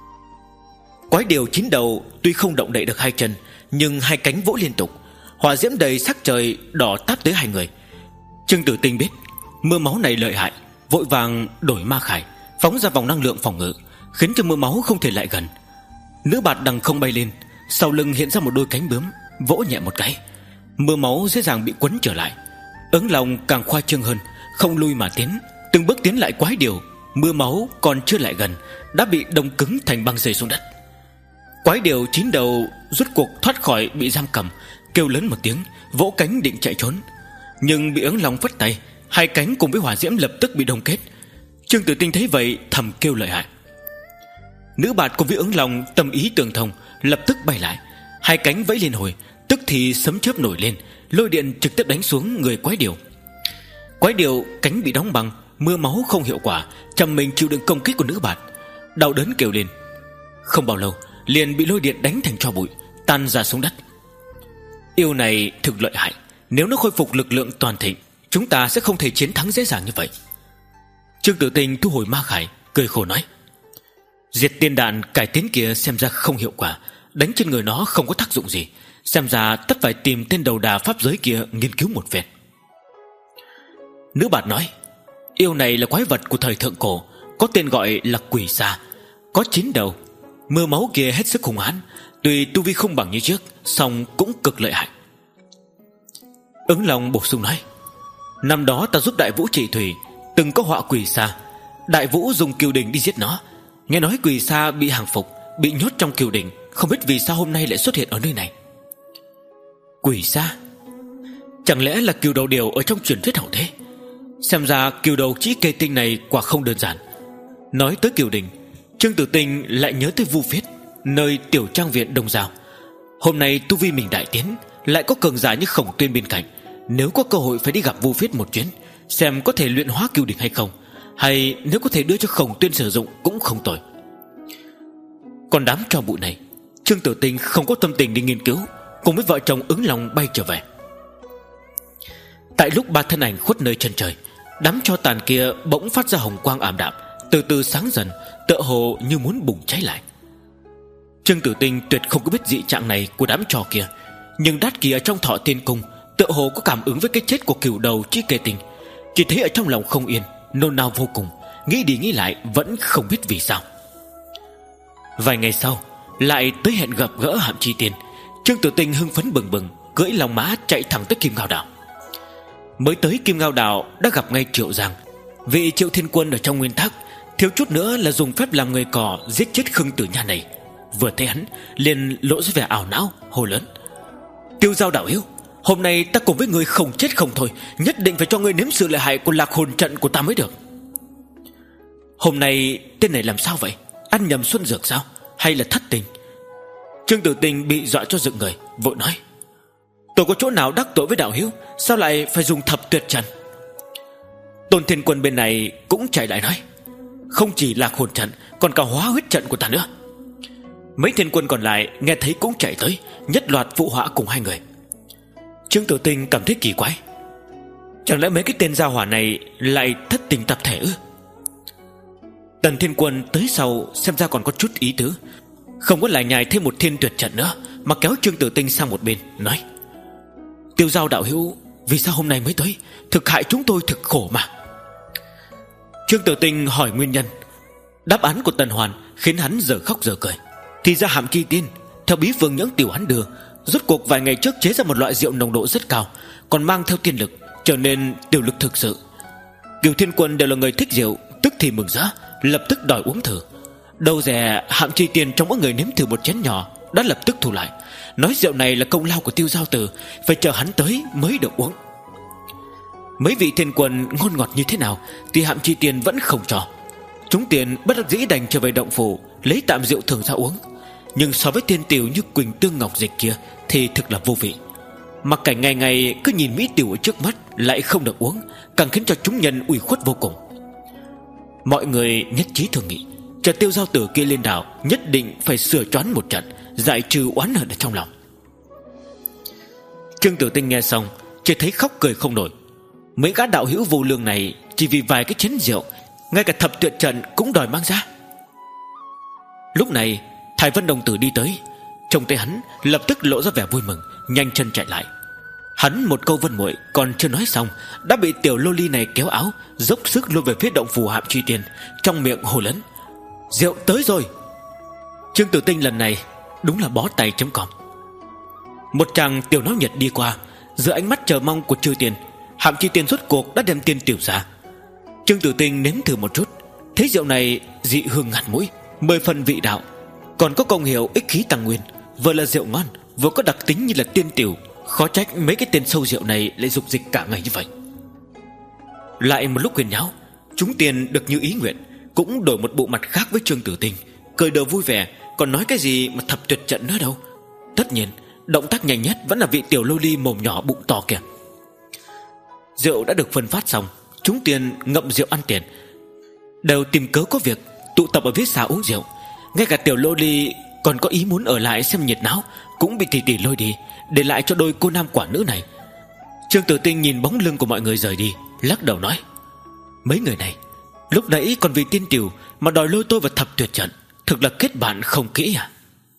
Quái điểu chín đầu tuy không động đậy được hai chân, nhưng hai cánh vỗ liên tục, hỏa diễm đầy sắc trời đỏ táp tới hai người. Trương Tử Tinh biết mưa máu này lợi hại, vội vàng đổi ma khải, phóng ra vòng năng lượng phòng ngự, khiến cho mưa máu không thể lại gần. Nữ bạt đằng không bay lên, sau lưng hiện ra một đôi cánh bướm, vỗ nhẹ một cái, mưa máu dễ dàng bị quấn trở lại. Ứng long càng khoa trương hơn, không lui mà tiến, từng bước tiến lại quái điểu. Mưa máu còn chưa lại gần đã bị đông cứng thành băng rơi xuống đất. Quái điểu chín đầu rút cuộc thoát khỏi bị giam cầm, kêu lớn một tiếng, vỗ cánh định chạy trốn, nhưng bị ứng long phất tay, hai cánh cùng với hỏa diễm lập tức bị đông kết. Trương Tử Tinh thấy vậy thầm kêu lợi hại. Nữ bạt cùng với ứng long tâm ý tương thông, lập tức bay lại, hai cánh vẫy liên hồi, tức thì sấm chớp nổi lên, lôi điện trực tiếp đánh xuống người quái điểu. Quái điểu cánh bị đóng băng, mưa máu không hiệu quả, chầm mình chịu đựng công kích của nữ bạt, đau đớn kêu lên. Không bao lâu liền bị lôi điện đánh thành tro bụi, tan ra xuống đất. Yêu này thực lợi hại, nếu nó khôi phục lực lượng toàn thịnh, chúng ta sẽ không thể chiến thắng dễ dàng như vậy. Trương Tử Tinh thu hồi ma khải, cười khổ nói. Diệt tiên đạn cải tiến kia xem ra không hiệu quả, đánh trên người nó không có tác dụng gì, xem ra tất phải tìm tên đầu đà pháp giới kia nghiên cứu một phen. Nữ bạt nói. Yêu này là quái vật của thời thượng cổ, có tên gọi là quỷ xa, có chín đầu. Mưa máu kia hết sức hung hãn, tuy tu vi không bằng như trước, song cũng cực lợi hại. Ứng long bổ sung nói. Năm đó ta giúp Đại Vũ trị thủy, từng có họa quỷ xa. Đại Vũ dùng kiều đình đi giết nó. Nghe nói quỷ xa bị hàng phục, bị nhốt trong kiều đình, không biết vì sao hôm nay lại xuất hiện ở nơi này. Quỷ xa? Chẳng lẽ là kiều đầu điều ở trong truyền thuyết hậu thế? Xem ra kiều đầu chỉ kê tinh này quả không đơn giản. Nói tới kiều đình, Trương Tử Tinh lại nhớ tới Vu Phiết, nơi tiểu trang viện Đông Giao. Hôm nay tu vi mình đại tiến, lại có cường giả như Khổng Tuyên bên cạnh, nếu có cơ hội phải đi gặp Vu Phiết một chuyến, xem có thể luyện hóa kiều đình hay không, hay nếu có thể đưa cho Khổng Tuyên sử dụng cũng không tồi. Còn đám tro bụi này, Trương Tử Tinh không có tâm tình đi nghiên cứu, cùng với vợ chồng Ứng Long bay trở về. Tại lúc ba thân ảnh khuất nơi chân trời, đám tro tàn kia bỗng phát ra hồng quang ảm đạm, từ từ sáng dần, tựa hồ như muốn bùng cháy lại. Trương Tử Tinh tuyệt không có biết dị trạng này của đám tro kia, nhưng Đát Kỳ ở trong Thọ Tiên Cung tựa hồ có cảm ứng với cái chết của cửu đầu Chí Kê Tinh, chỉ thấy ở trong lòng không yên, nôn nao vô cùng, nghĩ đi nghĩ lại vẫn không biết vì sao. Vài ngày sau lại tới hẹn gặp gỡ Hạm Chi Tiên. Trương Tử Tinh hưng phấn bừng bừng, cưỡi lòng mã chạy thẳng tới Kim Ngao Đảo. Mới tới Kim Ngao Đảo đã gặp ngay Triệu Giang, vị Triệu Thiên Quân ở trong nguyên tắc thiếu chút nữa là dùng phép làm người cỏ giết chết Khương Tử Nha này. Vừa thấy hắn liền lộ ra vẻ ảo não, hô lớn. Tiêu Giao đạo hữu, hôm nay ta cùng với ngươi không chết không thôi, nhất định phải cho ngươi nếm sự lợi hại của lạc hồn trận của ta mới được. Hôm nay tên này làm sao vậy? Ăn nhầm xuân dược sao? Hay là thất tình? Trương Tử Tinh bị dọa cho dựng người, vội nói: tôi có chỗ nào đắc tội với đạo hữu, sao lại phải dùng thập tuyệt trận? Tôn Thiên Quân bên này cũng chạy lại nói: không chỉ lạc hồn trận, còn cả hóa huyết trận của ta nữa. Mấy thiên quân còn lại nghe thấy cũng chạy tới, nhất loạt phụ họa cùng hai người. Trương Tử Tinh cảm thấy kỳ quái, chẳng lẽ mấy cái tên gia hỏa này lại thất tình tập thể ư? Tần Thiên Quân tới sau xem ra còn có chút ý tứ, không có lại nhài thêm một thiên tuyệt trận nữa, mà kéo Trương Tử Tinh sang một bên nói: Tiêu Giao đạo hữu, vì sao hôm nay mới tới? Thực hại chúng tôi thực khổ mà. Trương Tử Tinh hỏi nguyên nhân. Đáp án của Tần Hoàn khiến hắn giờ khóc giờ cười. Thì ra Hàm Chi Tiên theo bí phương nhưỡng tiểu hắn đưa, rốt cuộc vài ngày trước chế ra một loại rượu nồng độ rất cao, còn mang theo tiên lực, trở nên tiểu lực thực sự. Kiều Thiên Quân đều là người thích rượu, tức thì mừng rỡ, lập tức đòi uống thử. Đâu dè Hàm Chi Tiên trong mỗi người nếm thử một chén nhỏ, đã lập tức thu lại, nói rượu này là công lao của Tiêu Giao Tử, phải chờ hắn tới mới được uống. Mấy vị thiên quân ngon ngọt như thế nào thì Hàm Chi Tiên vẫn không cho. Chúng tiền bất đắc dĩ đành trở về động phủ, lấy tạm rượu thường ra uống. Nhưng so với tiên tiểu như Quỳnh Tương Ngọc Dịch kia thì thực là vô vị. Mặc cảnh ngày ngày cứ nhìn mỹ tiểu ở trước mắt lại không được uống, càng khiến cho chúng nhân ủy khuất vô cùng. Mọi người nhất trí thương nghị, chờ Tiêu Giao Tử kia lên đảo, nhất định phải sửa choán một trận, giải trừ oán hận ở trong lòng. Trương Tử Tinh nghe xong chỉ thấy khóc cười không nổi. Mấy gã đạo hữu vô lương này chỉ vì vài cái chén rượu, ngay cả thập tuyệt trận cũng đòi mang ra. Lúc này Thái Vân Đồng Tử đi tới, trông thấy hắn lập tức lộ ra vẻ vui mừng, nhanh chân chạy lại. Hắn một câu Vân muội còn chưa nói xong, đã bị tiểu lô ly này kéo áo, dốc sức lôi về phía động phủ Hàm Chi Tiên, trong miệng hồ lớn: rượu tới rồi. Trương Tử Tinh lần này đúng là bó tay chấm com. Một tràng tiểu náo nhiệt đi qua, giữa ánh mắt chờ mong của chư tiền, Hàm Chi Tiên rốt cuộc đã đem tiên tiểu ra. Trương Tử Tinh nếm thử một chút, thấy rượu này dị hương ngạt mũi, mười phần vị đạo, còn có công hiệu ích khí tăng nguyên, vừa là rượu ngon, vừa có đặc tính như là tiên tiểu. Khó trách mấy cái tên sâu rượu này lại dục dịch cả ngày như vậy. Lại một lúc huyền nháo, chúng tiền được như ý nguyện, cũng đổi một bộ mặt khác với Trương Tử Tinh, cười đùa vui vẻ, còn nói cái gì mà thập tuyệt trận nữa đâu. Tất nhiên động tác nhanh nhất vẫn là vị tiểu lô ly mồm nhỏ bụng to kìa. Rượu đã được phân phát xong, chúng tiền ngậm rượu ăn tiền, đều tìm cớ có việc tụ tập ở phía xa uống rượu. Ngay cả tiểu lô ly còn có ý muốn ở lại xem nhiệt náo cũng bị tỷ tỷ lôi đi, để lại cho đôi cô nam quả nữ này. Trương Tử Tinh nhìn bóng lưng của mọi người rời đi, lắc đầu nói: mấy người này lúc nãy còn vì tiên tiểu mà đòi lôi tôi vào thập tuyệt trận, thực là kết bạn không kỹ à.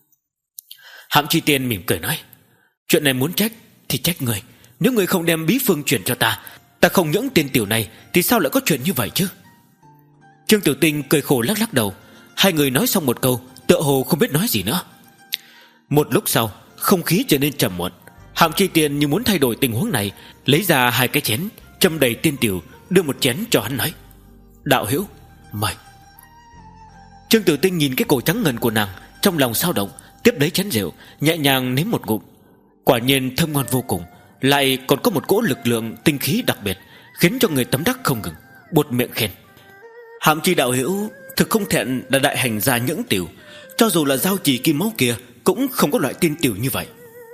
Hàm Chi Tiên mỉm cười nói: chuyện này muốn trách thì trách người, nếu người không đem bí phương chuyển cho ta, ta không những tiên tiểu này thì sao lại có chuyện như vậy chứ. Trương Tử Tinh cười khổ lắc lắc đầu. Hai người nói xong một câu, tựa hồ không biết nói gì nữa. Một lúc sau, không khí trở nên trầm muộn. Hàm Chi Tiên như muốn thay đổi tình huống này, lấy ra hai cái chén, châm đầy tiên tiểu, đưa một chén cho hắn nói: đạo hữu, mời. Trương Tử Tinh nhìn cái cổ trắng ngần của nàng, trong lòng sao động, tiếp lấy chén rượu, nhẹ nhàng nếm một ngụm. Quả nhiên thơm ngon vô cùng, lại còn có một cỗ lực lượng tinh khí đặc biệt, khiến cho người tấm đắc không ngừng, buột miệng khen: Hàm Chi đạo hữu thực không thẹn là đại hành gia nhưỡng tiểu, cho dù là giao trì kim máu kia cũng không có loại tiên tiểu như vậy.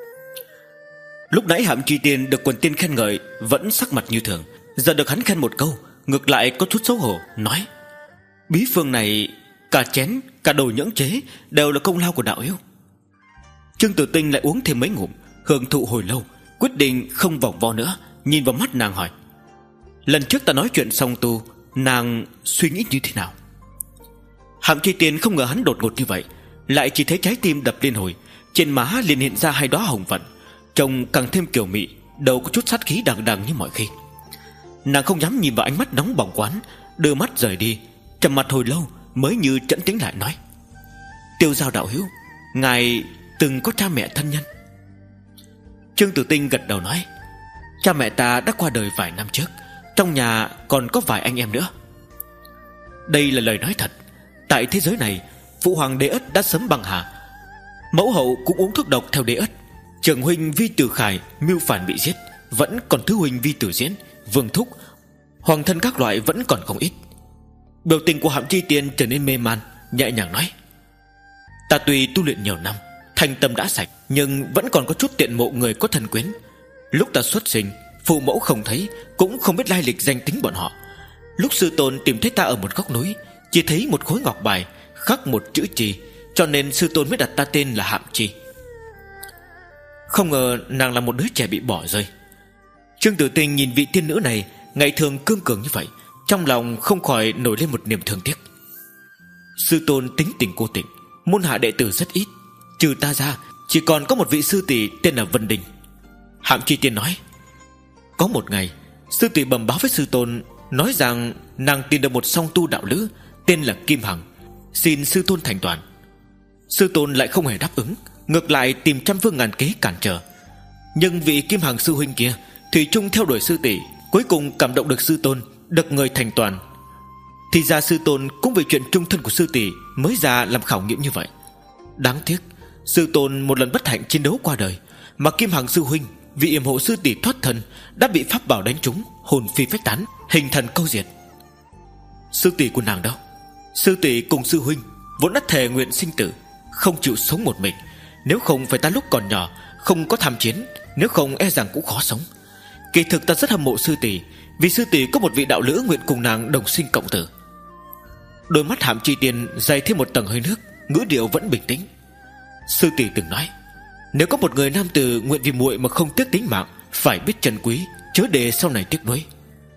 Lúc nãy Hàm Chi Tiên được quần tiên khen ngợi vẫn sắc mặt như thường, giờ được hắn khen một câu, ngược lại có chút xấu hổ, nói: bí phương này cả chén cả đồ nhưỡng chế đều là công lao của đạo hữu. Trương Tử Tinh lại uống thêm mấy ngụm, hưởng thụ hồi lâu, quyết định không vòng vo nữa, nhìn vào mắt nàng hỏi: lần trước ta nói chuyện song tu, nàng suy nghĩ như thế nào? Hàm Chi Tiên không ngờ hắn đột ngột như vậy, lại chỉ thấy trái tim đập liên hồi, trên má liền hiện ra hai đóa hồng vận, trông càng thêm kiều mị, đầu có chút sát khí đằng đằng như mọi khi. Nàng không dám nhìn vào ánh mắt nóng bỏng quán, đưa mắt rời đi, trầm mặt hồi lâu mới như trấn tĩnh lại nói: Tiêu Giao đạo hữu, ngài từng có cha mẹ thân nhân? Trương Tử Tinh gật đầu nói: cha mẹ ta đã qua đời vài năm trước, trong nhà còn có vài anh em nữa. Đây là lời nói thật. Tại thế giới này, phụ hoàng Đế Ất đã sớm băng hà, mẫu hậu cũng uống thuốc độc theo Đế Ất. Trưởng huynh Vi Tử Khải mưu phản bị giết, vẫn còn thứ huynh Vi Tử Diễn, Vương Thúc, hoàng thân các loại vẫn còn không ít. Biểu tình của Hạm Chi Tiên trở nên mê man, nhẹ nhàng nói: Ta tuy tu luyện nhiều năm, thành tâm đã sạch, nhưng vẫn còn có chút tiện mộ người có thân quyến. Lúc ta xuất sinh, phụ mẫu không thấy, cũng không biết lai lịch danh tính bọn họ. Lúc sư tôn tìm thấy ta ở một góc núi, chỉ thấy một khối ngọc bài khắc một chữ Chi, cho nên sư tôn mới đặt ta tên là Hạm Chi. Không ngờ nàng là một đứa trẻ bị bỏ rơi. Trương Tử Tinh nhìn vị tiên nữ này ngày thường cương cường như vậy, trong lòng không khỏi nổi lên một niềm thương tiếc. Sư tôn tính tình cô tịnh, môn hạ đệ tử rất ít, trừ ta ra chỉ còn có một vị sư tỷ tên là Vân Đình. Hạm Chi Tiên nói: Có một ngày, sư tỷ bẩm báo với sư tôn, nói rằng nàng tìm được một song tu đạo lữ tên là Kim Hằng, xin sư tôn thành toàn. Sư tôn lại không hề đáp ứng, ngược lại tìm trăm phương ngàn kế cản trở. Nhưng vị Kim Hằng sư huynh kia thủy chung theo đuổi sư tỷ, cuối cùng cảm động được sư tôn, được người thành toàn. Thì ra sư tôn cũng vì chuyện trung thân của sư tỷ mới ra làm khảo nghiệm như vậy. Đáng tiếc sư tôn một lần bất hạnh chiến đấu qua đời, mà Kim Hằng sư huynh vì yểm hộ sư tỷ thoát thân đã bị pháp bảo đánh trúng, hồn phi phách tán, hình thần câu diệt. Sư tỷ của nàng đâu? Sư tỷ cùng sư huynh vốn đã thề nguyện sinh tử, không chịu sống một mình. Nếu không phải ta lúc còn nhỏ không có tham chiến, nếu không e rằng cũng khó sống. Kỳ thực ta rất hâm mộ sư tỷ, vì sư tỷ có một vị đạo lữ nguyện cùng nàng đồng sinh cộng tử. Đôi mắt Hạm Chi Tiên dày thêm một tầng hơi nước, ngữ điệu vẫn bình tĩnh. Sư tỷ từng nói, nếu có một người nam tử nguyện vì muội mà không tiếc tính mạng, phải biết trân quý, chớ để sau này tiếc nuối.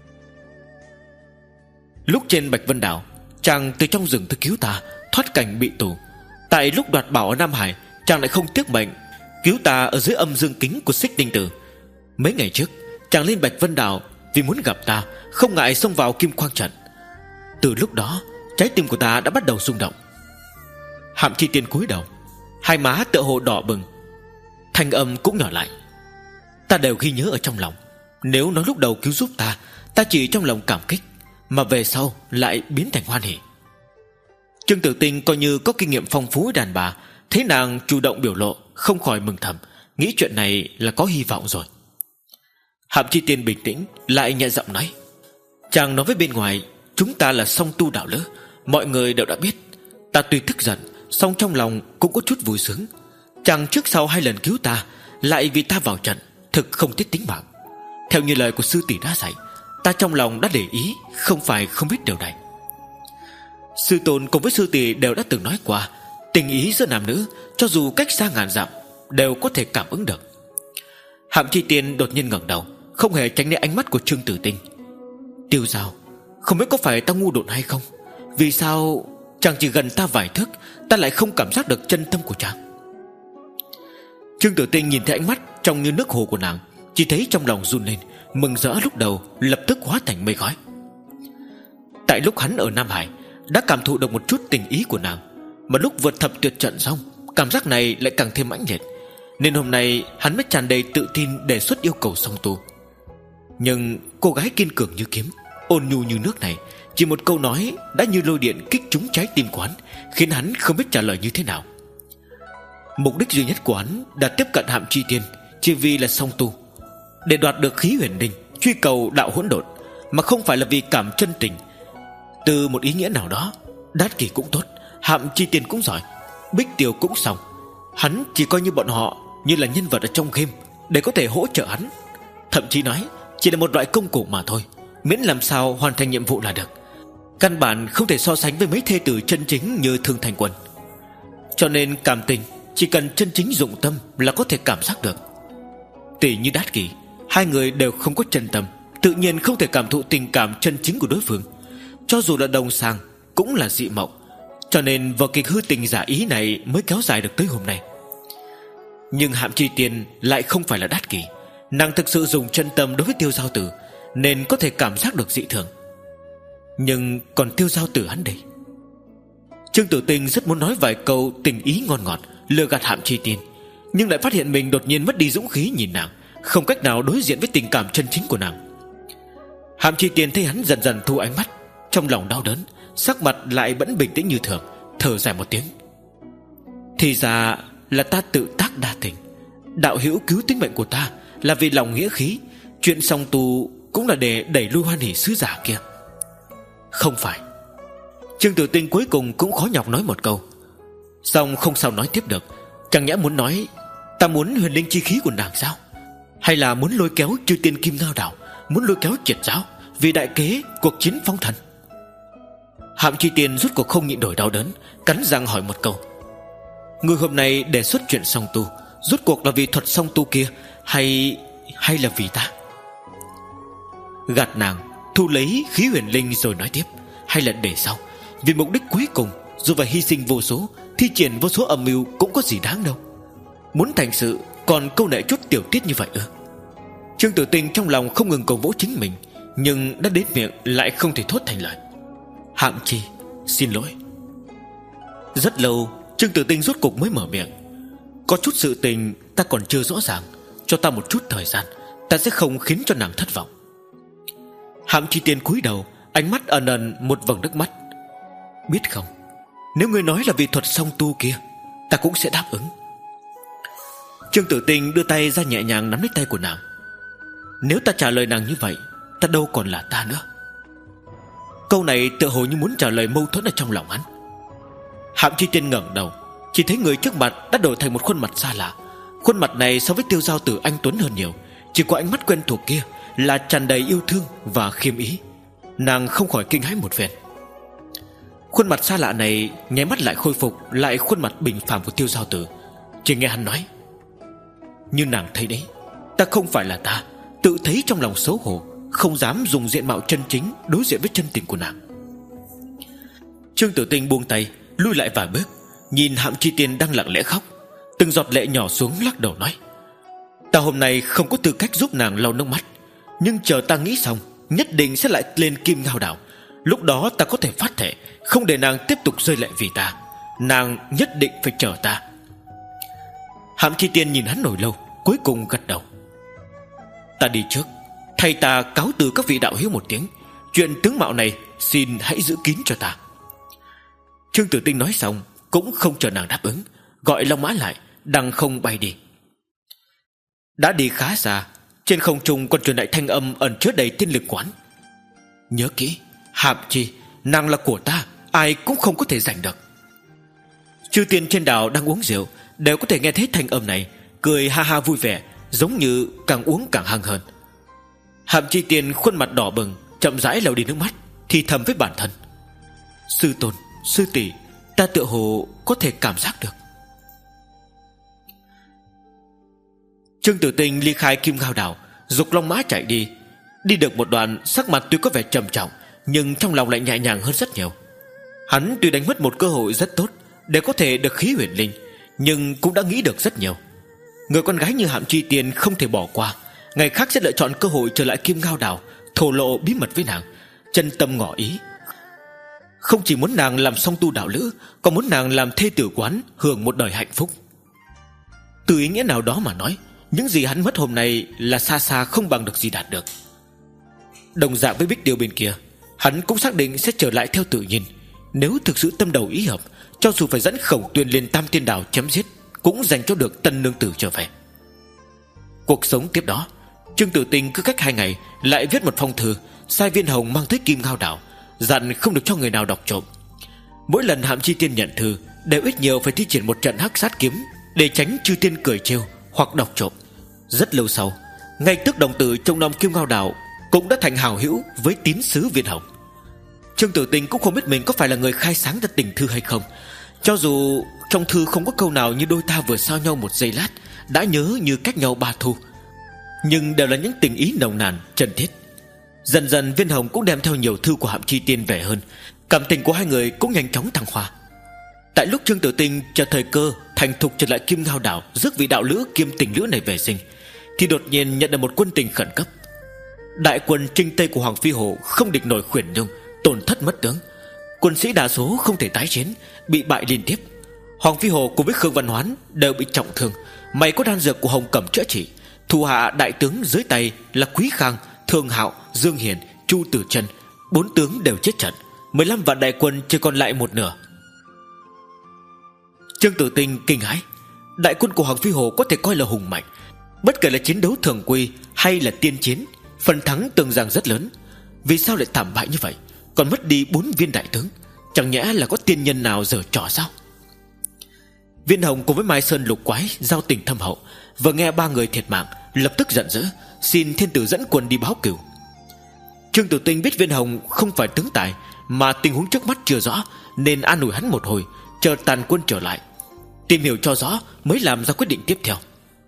Lúc trên Bạch Vân Đảo, chàng từ trong rừng tới cứu ta, thoát cảnh bị tù. Tại lúc đoạt bảo ở Nam Hải, chàng lại không tiếc mệnh cứu ta ở dưới âm dương kính của Xích Tinh Tử. Mấy ngày trước, chàng lên Bạch Vân Đảo vì muốn gặp ta, không ngại xông vào Kim Quang Trận. Từ lúc đó, trái tim của ta đã bắt đầu rung động. Hạm Chi Tiên cúi đầu, hai má tựa hồ đỏ bừng, thanh âm cũng nhỏ lại. Ta đều ghi nhớ ở trong lòng. Nếu nói lúc đầu cứu giúp ta, ta chỉ trong lòng cảm kích, mà về sau lại biến thành hoan hỉ. Trương Tử Tinh coi như có kinh nghiệm phong phú với đàn bà, thấy nàng chủ động biểu lộ, không khỏi mừng thầm, nghĩ chuyện này là có hy vọng rồi. Hạm Chi Tiên bình tĩnh lại nhẹ giọng nói, chàng nói với bên ngoài chúng ta là song tu đạo lữ, mọi người đều đã biết. Ta tuy tức giận, song trong lòng cũng có chút vui sướng. Chàng trước sau hai lần cứu ta, lại vì ta vào trận, thực không tiếc tính mạng. Theo như lời của sư tỷ đã dạy, ta trong lòng đã để ý, không phải không biết điều này. Sư tôn cùng với sư tỷ đều đã từng nói qua, tình ý giữa nam nữ, cho dù cách xa ngàn dặm, đều có thể cảm ứng được. Hạm Chi Tiên đột nhiên ngẩng đầu, không hề tránh né ánh mắt của Trương Tử Tinh. Tiêu Giao, không biết có phải ta ngu đột hay không? Vì sao chàng chỉ gần ta vài thước, ta lại không cảm giác được chân tâm của chàng? Trương Tử Tinh nhìn thấy ánh mắt trong như nước hồ của nàng, chỉ thấy trong lòng run lên, mừng rỡ lúc đầu lập tức hóa thành mây khói. Tại lúc hắn ở Nam Hải đã cảm thụ được một chút tình ý của nàng, mà lúc vượt thập tuyệt trận xong, cảm giác này lại càng thêm mãnh liệt, nên hôm nay hắn mới tràn đầy tự tin đề xuất yêu cầu song tu. Nhưng cô gái kiên cường như kiếm, ôn nhu như nước này, chỉ một câu nói đã như lôi điện kích trúng trái tim của hắn, khiến hắn không biết trả lời như thế nào. Mục đích duy nhất của hắn đã tiếp cận Hạm Chi Tiên chỉ vì là song tu, để đoạt được khí huyền đinh, truy cầu đạo hỗn độn, mà không phải là vì cảm chân tình. Từ một ý nghĩa nào đó, Đát Kỷ cũng tốt, Hạm Chi Tiên cũng giỏi, Bích Tiêu cũng xong, hắn chỉ coi như bọn họ như là nhân vật ở trong game để có thể hỗ trợ hắn. Thậm chí nói chỉ là một loại công cụ mà thôi, miễn làm sao hoàn thành nhiệm vụ là được. Căn bản không thể so sánh với mấy thê tử chân chính như Thương Thành Quân. Cho nên cảm tình chỉ cần chân chính dụng tâm là có thể cảm giác được. Tỷ như Đát Kỷ, hai người đều không có chân tâm, tự nhiên không thể cảm thụ tình cảm chân chính của đối phương. Cho dù là đồng sàng cũng là dị mộng, cho nên vở kịch hư tình giả ý này mới kéo dài được tới hôm nay. Nhưng Hạm Chi Tiên lại không phải là Đát Kỷ, nàng thực sự dùng chân tâm đối với Tiêu Giao Tử, nên có thể cảm giác được dị thường. Nhưng còn Tiêu Giao Tử hắn đây? Trương Tử Tinh rất muốn nói vài câu tình ý ngon ngọt lừa gạt Hạm Chi Tiên, nhưng lại phát hiện mình đột nhiên mất đi dũng khí nhìn nàng, không cách nào đối diện với tình cảm chân chính của nàng. Hạm Chi Tiên thấy hắn dần dần thu ánh mắt, trong lòng đau đớn, sắc mặt lại vẫn bình tĩnh như thường, thở dài một tiếng. Thì ra là ta tự tác đa tình, Đạo hữu cứu tính mệnh của ta là vì lòng nghĩa khí, chuyện song tu cũng là để đẩy lui hoan hỷ sứ giả kia. Không phải. Trương Tử Tinh cuối cùng cũng khó nhọc nói một câu, song không sao nói tiếp được. Chẳng nhẽ muốn nói ta muốn huyền linh chi khí của nàng sao? Hay là muốn lôi kéo chư tiên Kim Ngao Đảo, muốn lôi kéo Triệt giáo vì đại kế cuộc chiến phong thần? Hạm Chi Tiên rút cuộc không nhịn nổi đau đớn, cắn răng hỏi một câu: người hôm nay đề xuất chuyện song tu, rút cuộc là vì thuật song tu kia, hay hay là vì ta? Gạt nàng, thu lấy khí huyền linh rồi nói tiếp, hay là để sau, vì mục đích cuối cùng, dù phải hy sinh vô số, thi triển vô số âm mưu cũng có gì đáng đâu. Muốn thành sự còn câu nệ chút tiểu tiết như vậy ư? Trương Tử Tinh trong lòng không ngừng cầu vỗ chính mình, nhưng đã đến miệng lại không thể thốt thành lời. Hạm Chi, xin lỗi. Rất lâu Trương Tử Tinh rốt cục mới mở miệng: có chút sự tình ta còn chưa rõ ràng, cho ta một chút thời gian, ta sẽ không khiến cho nàng thất vọng. Hạm Chi Tiên cúi đầu, ánh mắt ẩn ẩn một vầng nước mắt. Biết không, nếu ngươi nói là vì thuật song tu kia, ta cũng sẽ đáp ứng. Trương Tử Tinh đưa tay ra nhẹ nhàng nắm lấy tay của nàng. Nếu ta trả lời nàng như vậy, ta đâu còn là ta nữa. Câu này tựa hồ như muốn trả lời mâu thuẫn ở trong lòng hắn. Hạm Chi Tiên ngẩng đầu, chỉ thấy người trước mặt đã đổi thành một khuôn mặt xa lạ. Khuôn mặt này so với Tiêu Giao Tử anh tuấn hơn nhiều, chỉ có ánh mắt quen thuộc kia là tràn đầy yêu thương và khiêm ý. Nàng không khỏi kinh hãi một phen. Khuôn mặt xa lạ này nháy mắt lại khôi phục lại khuôn mặt bình phàm của Tiêu Giao Tử. Chỉ nghe hắn nói: như nàng thấy đấy, ta không phải là ta, tự thấy trong lòng xấu hổ, không dám dùng diện mạo chân chính đối diện với chân tình của nàng. Trương Tử Tinh buông tay, lui lại vài bước, nhìn Hạm Chi Tiên đang lặng lẽ khóc, từng giọt lệ nhỏ xuống, lắc đầu nói: ta hôm nay không có tư cách giúp nàng lau nước mắt, nhưng chờ ta nghĩ xong, nhất định sẽ lại lên Kim Ngao Đảo. Lúc đó ta có thể phát thệ không để nàng tiếp tục rơi lệ vì ta. Nàng nhất định phải chờ ta. Hạm Chi Tiên nhìn hắn hồi lâu, cuối cùng gật đầu: ta đi trước, thay ta cáo từ các vị đạo hữu một tiếng. Chuyện tướng mạo này xin hãy giữ kín cho ta. Trương Tử Tinh nói xong cũng không chờ nàng đáp ứng, gọi Long Mã lại, đằng không bay đi. Đã đi khá xa, trên không trung còn truyền lại thanh âm ẩn chứa đầy tiên lực quán: nhớ kỹ, Hạm Chi, nàng là của ta, ai cũng không có thể giành được. Chư tiên trên đảo đang uống rượu đều có thể nghe thấy thanh âm này, cười ha ha vui vẻ, giống như càng uống càng hăng hơn. Hạm Chi Tiên khuôn mặt đỏ bừng, chậm rãi lau đi nước mắt, thì thầm với bản thân: sư tôn, sư tỷ, ta tựa hồ có thể cảm giác được. Trương Tử Tinh ly khai Kim Ngao Đảo, dục Long Mã chạy đi. Đi được một đoạn, sắc mặt tuy có vẻ trầm trọng, nhưng trong lòng lại nhẹ nhàng hơn rất nhiều. Hắn tuy đánh mất một cơ hội rất tốt để có thể được khí huyền linh, nhưng cũng đã nghĩ được rất nhiều. Người con gái như Hạm Chi Tiên không thể bỏ qua, ngày khác sẽ lựa chọn cơ hội trở lại Kim Ngao Đảo, thổ lộ bí mật với nàng, chân tâm ngỏ ý. Không chỉ muốn nàng làm song tu đạo lữ, còn muốn nàng làm thê tử quán, hưởng một đời hạnh phúc. Từ ý nghĩa nào đó mà nói, những gì hắn mất hôm nay là xa xa không bằng được gì đạt được. Đồng dạng với Bích Tiêu bên kia, hắn cũng xác định sẽ trở lại theo tự nhiên. Nếu thực sự tâm đầu ý hợp, cho dù phải dẫn Khổng Tuyên lên Tam Tiên Đảo chém giết, cũng dành cho được tân nương tử trở về. Cuộc sống tiếp đó, Trương Tử Tinh cứ cách hai ngày lại viết một phong thư, sai Viên Hồng mang tới Kim Ngao Đảo, dặn không được cho người nào đọc trộm. Mỗi lần Hạm Chi Tiên nhận thư, đều ít nhiều phải thi triển một trận hắc sát kiếm, để tránh chư tiên cười trêu hoặc đọc trộm. Rất lâu sau, ngay tức đồng tử trong nom Kim Ngao Đảo cũng đã thành hảo hữu với tín sứ Viên Hồng. Trương Tử Tinh cũng không biết mình có phải là người khai sáng ra tình thư hay không. Cho dù trong thư không có câu nào như đôi ta vừa sao nhau một giây lát, đã nhớ như cách nhau ba thu, nhưng đều là những tình ý nồng nàn, chân thiết. Dần dần Viên Hồng cũng đem theo nhiều thư của Hạm Chi Tiên về hơn, cảm tình của hai người cũng nhanh chóng thăng hoa. Tại lúc Trương Tử Tinh chờ thời cơ thành thục trở lại Kim Ngao Đảo, rước vị đạo lữ kiêm tình lữ này về sinh, thì đột nhiên nhận được một quân tình khẩn cấp. Đại quân Trinh Tây của Hoàng Phi Hổ không địch nổi Khuyển Nhung, tổn thất mất tướng, quân sĩ đa số không thể tái chiến, bị bại liên tiếp. Hoàng Phi Hổ cùng với Khương Văn Hoán đều bị trọng thương. May có đan dược của Hồng Cẩm chữa trị, thủ hạ đại tướng dưới tay là Quý Khang, Thương Hạo, Dương Hiền, Chu Tử Chân, bốn tướng đều chết trận. Mười lăm vạn đại quân chỉ còn lại một nửa. Trương Tử Tinh kinh hãi, Đại quân của Hoàng Phi Hồ có thể coi là hùng mạnh, bất kể là chiến đấu thường quy hay là tiên chiến, phần thắng tưởng rằng rất lớn. Vì sao lại thảm bại như vậy, còn mất đi bốn viên đại tướng? Chẳng nhẽ là có tiên nhân nào giở trò sao? Viên Hồng cùng với Mai Sơn Lục Quái giao tình thâm hậu, vừa nghe ba người thiệt mạng lập tức giận dữ, xin thiên tử dẫn quân đi báo cửu. Trương Tử Tinh biết Viên Hồng không phải tướng tài, mà tình huống trước mắt chưa rõ, nên an ủi hắn một hồi, chờ tàn quân trở lại, tìm hiểu cho rõ mới làm ra quyết định tiếp theo.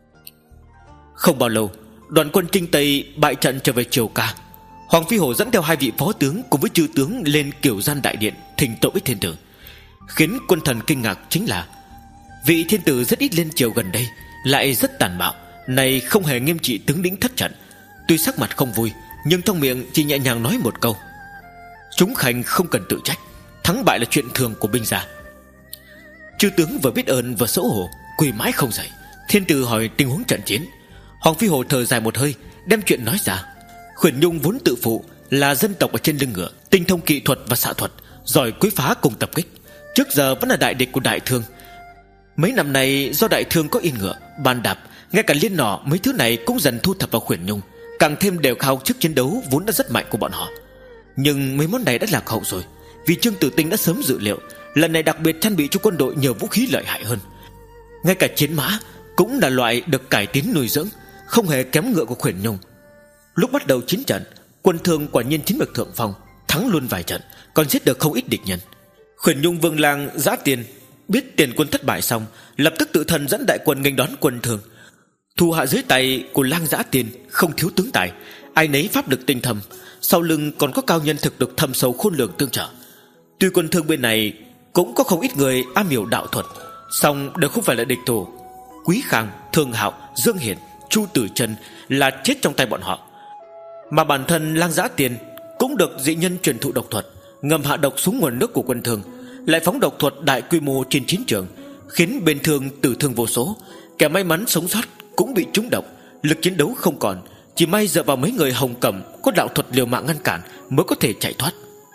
Không bao lâu, đoàn quân Trinh Tây bại trận trở về Triều Ca. Hoàng Phi Hổ dẫn theo hai vị phó tướng cùng với chư tướng lên Kiều Gian đại điện thỉnh tội với thiên tử. Khiến quân thần kinh ngạc chính là vị thiên tử rất ít lên triều gần đây lại rất tàn bạo, này không hề nghiêm trị tướng lĩnh thất trận. Tuy sắc mặt không vui, nhưng trong miệng chỉ nhẹ nhàng nói một câu: chúng khanh không cần tự trách, thắng bại là chuyện thường của binh gia. Chư tướng vừa biết ơn vừa xấu hổ, quỳ mãi không dậy. Thiên tử hỏi tình huống trận chiến. Hoàng Phi Hổ thở dài một hơi, đem chuyện nói ra. Khuyển Nhung vốn tự phụ là dân tộc ở trên lưng ngựa, tinh thông kỹ thuật và xạ thuật, giỏi quấy phá cùng tập kích, trước giờ vẫn là đại địch của Đại Thương. Mấy năm nay do Đại Thương có yên ngựa, bàn đạp, ngay cả liên nỏ mấy thứ này cũng dần thu thập vào Khuyển Nhung, càng thêm đều khao sức chiến đấu vốn đã rất mạnh của bọn họ. Nhưng mấy món này đã lạc hậu rồi, vì Trương Tử Tinh đã sớm dự liệu lần này đặc biệt trang bị cho quân đội nhiều vũ khí lợi hại hơn. Ngay cả chiến mã cũng là loại được cải tiến nuôi dưỡng, không hề kém ngựa của Khuyển Nhung. Lúc bắt đầu chiến trận, quân Thương quả nhiên chiếm được thượng phong, thắng luôn vài trận, còn giết được không ít địch nhân. Khuyển Nhung Vương Lang Giã Tiền biết tiền quân thất bại xong, lập tức tự thân dẫn đại quân nghênh đón quân Thương. Thủ hạ dưới tay của Lang Giã Tiền không thiếu tướng tài, ai nấy pháp lực tinh thâm, sau lưng còn có cao nhân thực lực thâm sâu khôn lường tương trợ. Tuy quân Thương bên này cũng có không ít người am hiểu đạo thuật, song đều không phải là địch thủ. Quý Khang, Thường Hạo, Dương Hiển, Chu Tử Trần là chết trong tay bọn họ. Mà bản thân Lang Giã Tiền cũng được dị nhân truyền thụ độc thuật, ngầm hạ độc xuống nguồn nước của quân Thương, lại phóng độc thuật đại quy mô trên chiến trường, khiến bên Thương tử thương vô số. Kẻ may mắn sống sót cũng bị trúng độc, lực chiến đấu không còn, chỉ may dựa vào mấy người Hồng Cẩm có đạo thuật liều mạng ngăn cản mới có thể chạy thoát.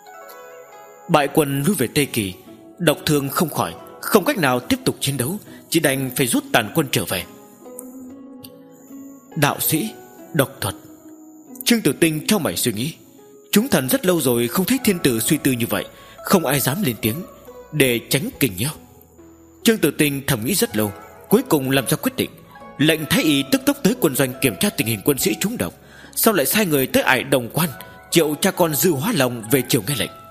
Bại quân lui về Tây Kỳ, độc thương không khỏi, không cách nào tiếp tục chiến đấu, chỉ đành phải rút tàn quân trở về. Đạo sĩ, độc thuật. Trương Tử Tinh trong mày suy nghĩ. Chúng thần rất lâu rồi không thấy thiên tử suy tư như vậy, không ai dám lên tiếng để tránh kình nhau. Trương Tử Tinh thầm nghĩ rất lâu, cuối cùng làm ra quyết định, lệnh thái y tức tốc tới quân doanh kiểm tra tình hình quân sĩ trúng độc, sau lại sai người tới Ải Đồng Quan triệu cha con Dư Hóa Long về triều nghe lệnh.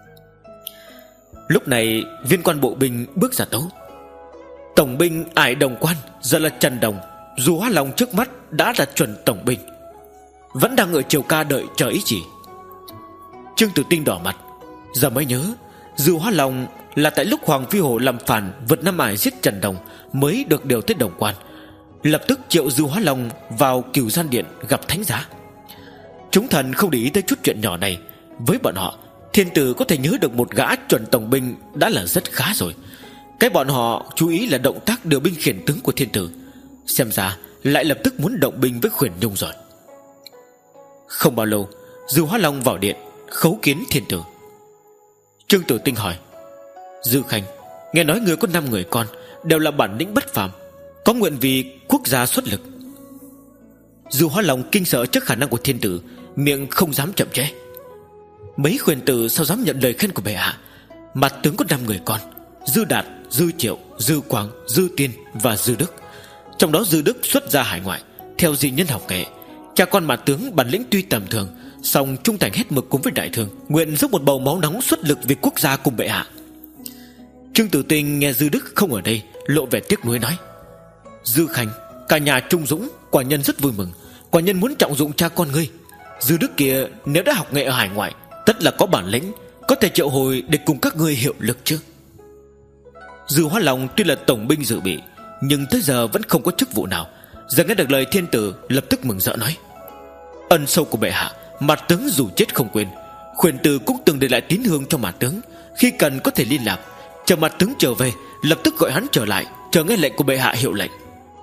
Lúc này viên quan bộ binh bước ra tấu: tổng binh Ải Đồng Quan giờ là Trần Đồng, Dư Hóa Long trước mắt đã là chuẩn tổng binh, vẫn đang ở Triều Ca đợi chờ ý chỉ. Trương Tử Tinh đỏ mặt, giờ mới nhớ Dư Hóa Long là tại lúc Hoàng Phi Hổ làm phản vượt Nam Ải giết Trần Đồng mới được điều tới Đồng Quan. Lập tức triệu Dư Hóa Long vào Cửu Gian Điện gặp thánh giá. Chúng thần không để ý tới chút chuyện nhỏ này. Với bọn họ, thiên tử có thể nhớ được một gã chuẩn tổng binh đã là rất khá rồi. Cái bọn họ chú ý là động tác điều binh khiển tướng của thiên tử, xem ra lại lập tức muốn động binh với Khuyển Nhung rồi. Không bao lâu, Dư Hóa Long vào điện khấu kiến thiên tử. Trương Tử Tinh hỏi: Dư Khanh, nghe nói người có năm người con, đều là bản lĩnh bất phàm, có nguyện vì quốc gia xuất lực? Dư Hóa Long kinh sợ trước khả năng của thiên tử, miệng không dám chậm trễ: mấy khuyển tử sao dám nhận lời khen của bệ hạ? Mặt tướng có năm người con: Dư Đạt, Dư Triệu, Dư Quang, Dư Tiên và Dư Đức. Trong đó Dư Đức xuất gia hải ngoại, theo dị nhân học nghệ. Cha con mặt tướng bản lĩnh tuy tầm thường, song trung thành hết mực cùng với Đại Thương, nguyện dốc một bầu máu nóng xuất lực vì quốc gia cùng bệ hạ. Trương Tử Tinh nghe Dư Đức không ở đây, lộ vẻ tiếc nuối nói: Dư Khanh, cả nhà trung dũng, quả nhân rất vui mừng. Quả nhân muốn trọng dụng cha con ngươi. Dư Đức kia nếu đã học nghệ ở hải ngoại, tất là có bản lĩnh, có thể triệu hồi để cùng các ngươi hiệu lực chứ. Dư Hóa Long tuy là tổng binh dự bị, nhưng tới giờ vẫn không có chức vụ nào. Giờ nghe được lời thiên tử, lập tức mừng rỡ nói: ân sâu của bệ hạ, mặt tướng dù chết không quên. Khuyển tử cũng từng để lại tín hương cho mặt tướng, khi cần có thể liên lạc. Chờ mặt tướng trở về, lập tức gọi hắn trở lại, chờ nghe lệnh của bệ hạ hiệu lệnh.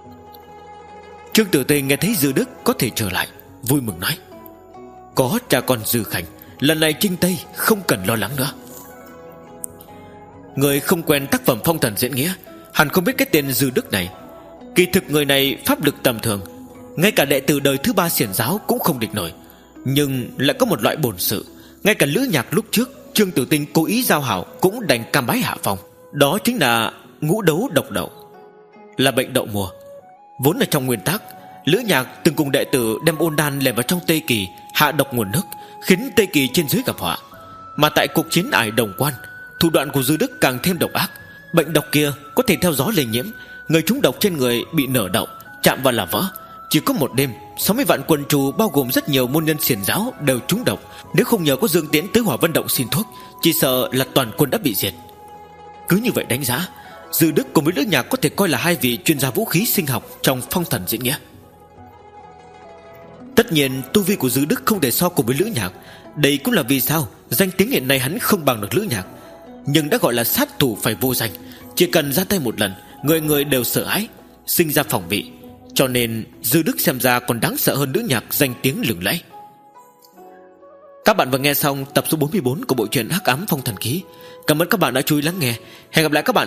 Trương Tử Tinh nghe thấy Dư Đức có thể trở lại, vui mừng nói: có cha con Dư Khanh, lần này chinh Tây không cần lo lắng nữa. Người không quen tác phẩm phong thần diễn nghĩa, hẳn không biết cái tên Dư Đức này. Kỳ thực người này pháp lực tầm thường, ngay cả đệ tử đời thứ ba xiển giáo cũng không địch nổi. Nhưng lại có một loại bổn sự, ngay cả Lữ Nhạc lúc trước Trương Tử Tinh cố ý giao hảo cũng đành cam bái hạ phong. Đó chính là ngũ đấu độc đậu, là bệnh đậu mùa. Vốn là trong nguyên tắc, Lữ Nhạc từng cùng đệ tử đem ôn đan lèn vào trong Tây Kỳ, hạ độc nguồn nước, khiến Tây Kỳ trên dưới gặp họa. Mà tại cuộc chiến ải Đồng Quan, thủ đoạn của Dư Đức càng thêm độc ác. Bệnh độc kia có thể theo gió lây nhiễm, người trúng độc trên người bị nở đậu, chạm vào là vỡ. Chỉ có một đêm, sáu mươi vạn quần trù bao gồm rất nhiều môn nhân xiển giáo đều trúng độc. Nếu không nhờ có Dương Tiễn tới Hỏa Vân Động xin thuốc, chỉ sợ là toàn quân đã bị diệt. Cứ như vậy đánh giá, Dư Đức cùng với Lữ Nhạc có thể coi là hai vị chuyên gia vũ khí sinh học trong phong thần diễn nghĩa. Tất nhiên tu vi của Dư Đức không thể so cùng với Lữ Nhạc. Đây cũng là vì sao danh tiếng hiện nay hắn không bằng được Lữ Nhạc. Nhưng đã gọi là sát thủ phải vô danh, chỉ cần ra tay một lần, người người đều sợ hãi, sinh ra phòng bị. Cho nên Dư Đức xem ra còn đáng sợ hơn Lữ Nhạc danh tiếng lừng lẫy. Các bạn vừa nghe xong tập số bốn mươi bốn của bộ truyện Hắc Ám Phong Thần Ký. Cảm ơn các bạn đã chú ý lắng nghe. Hẹn gặp lại các bạn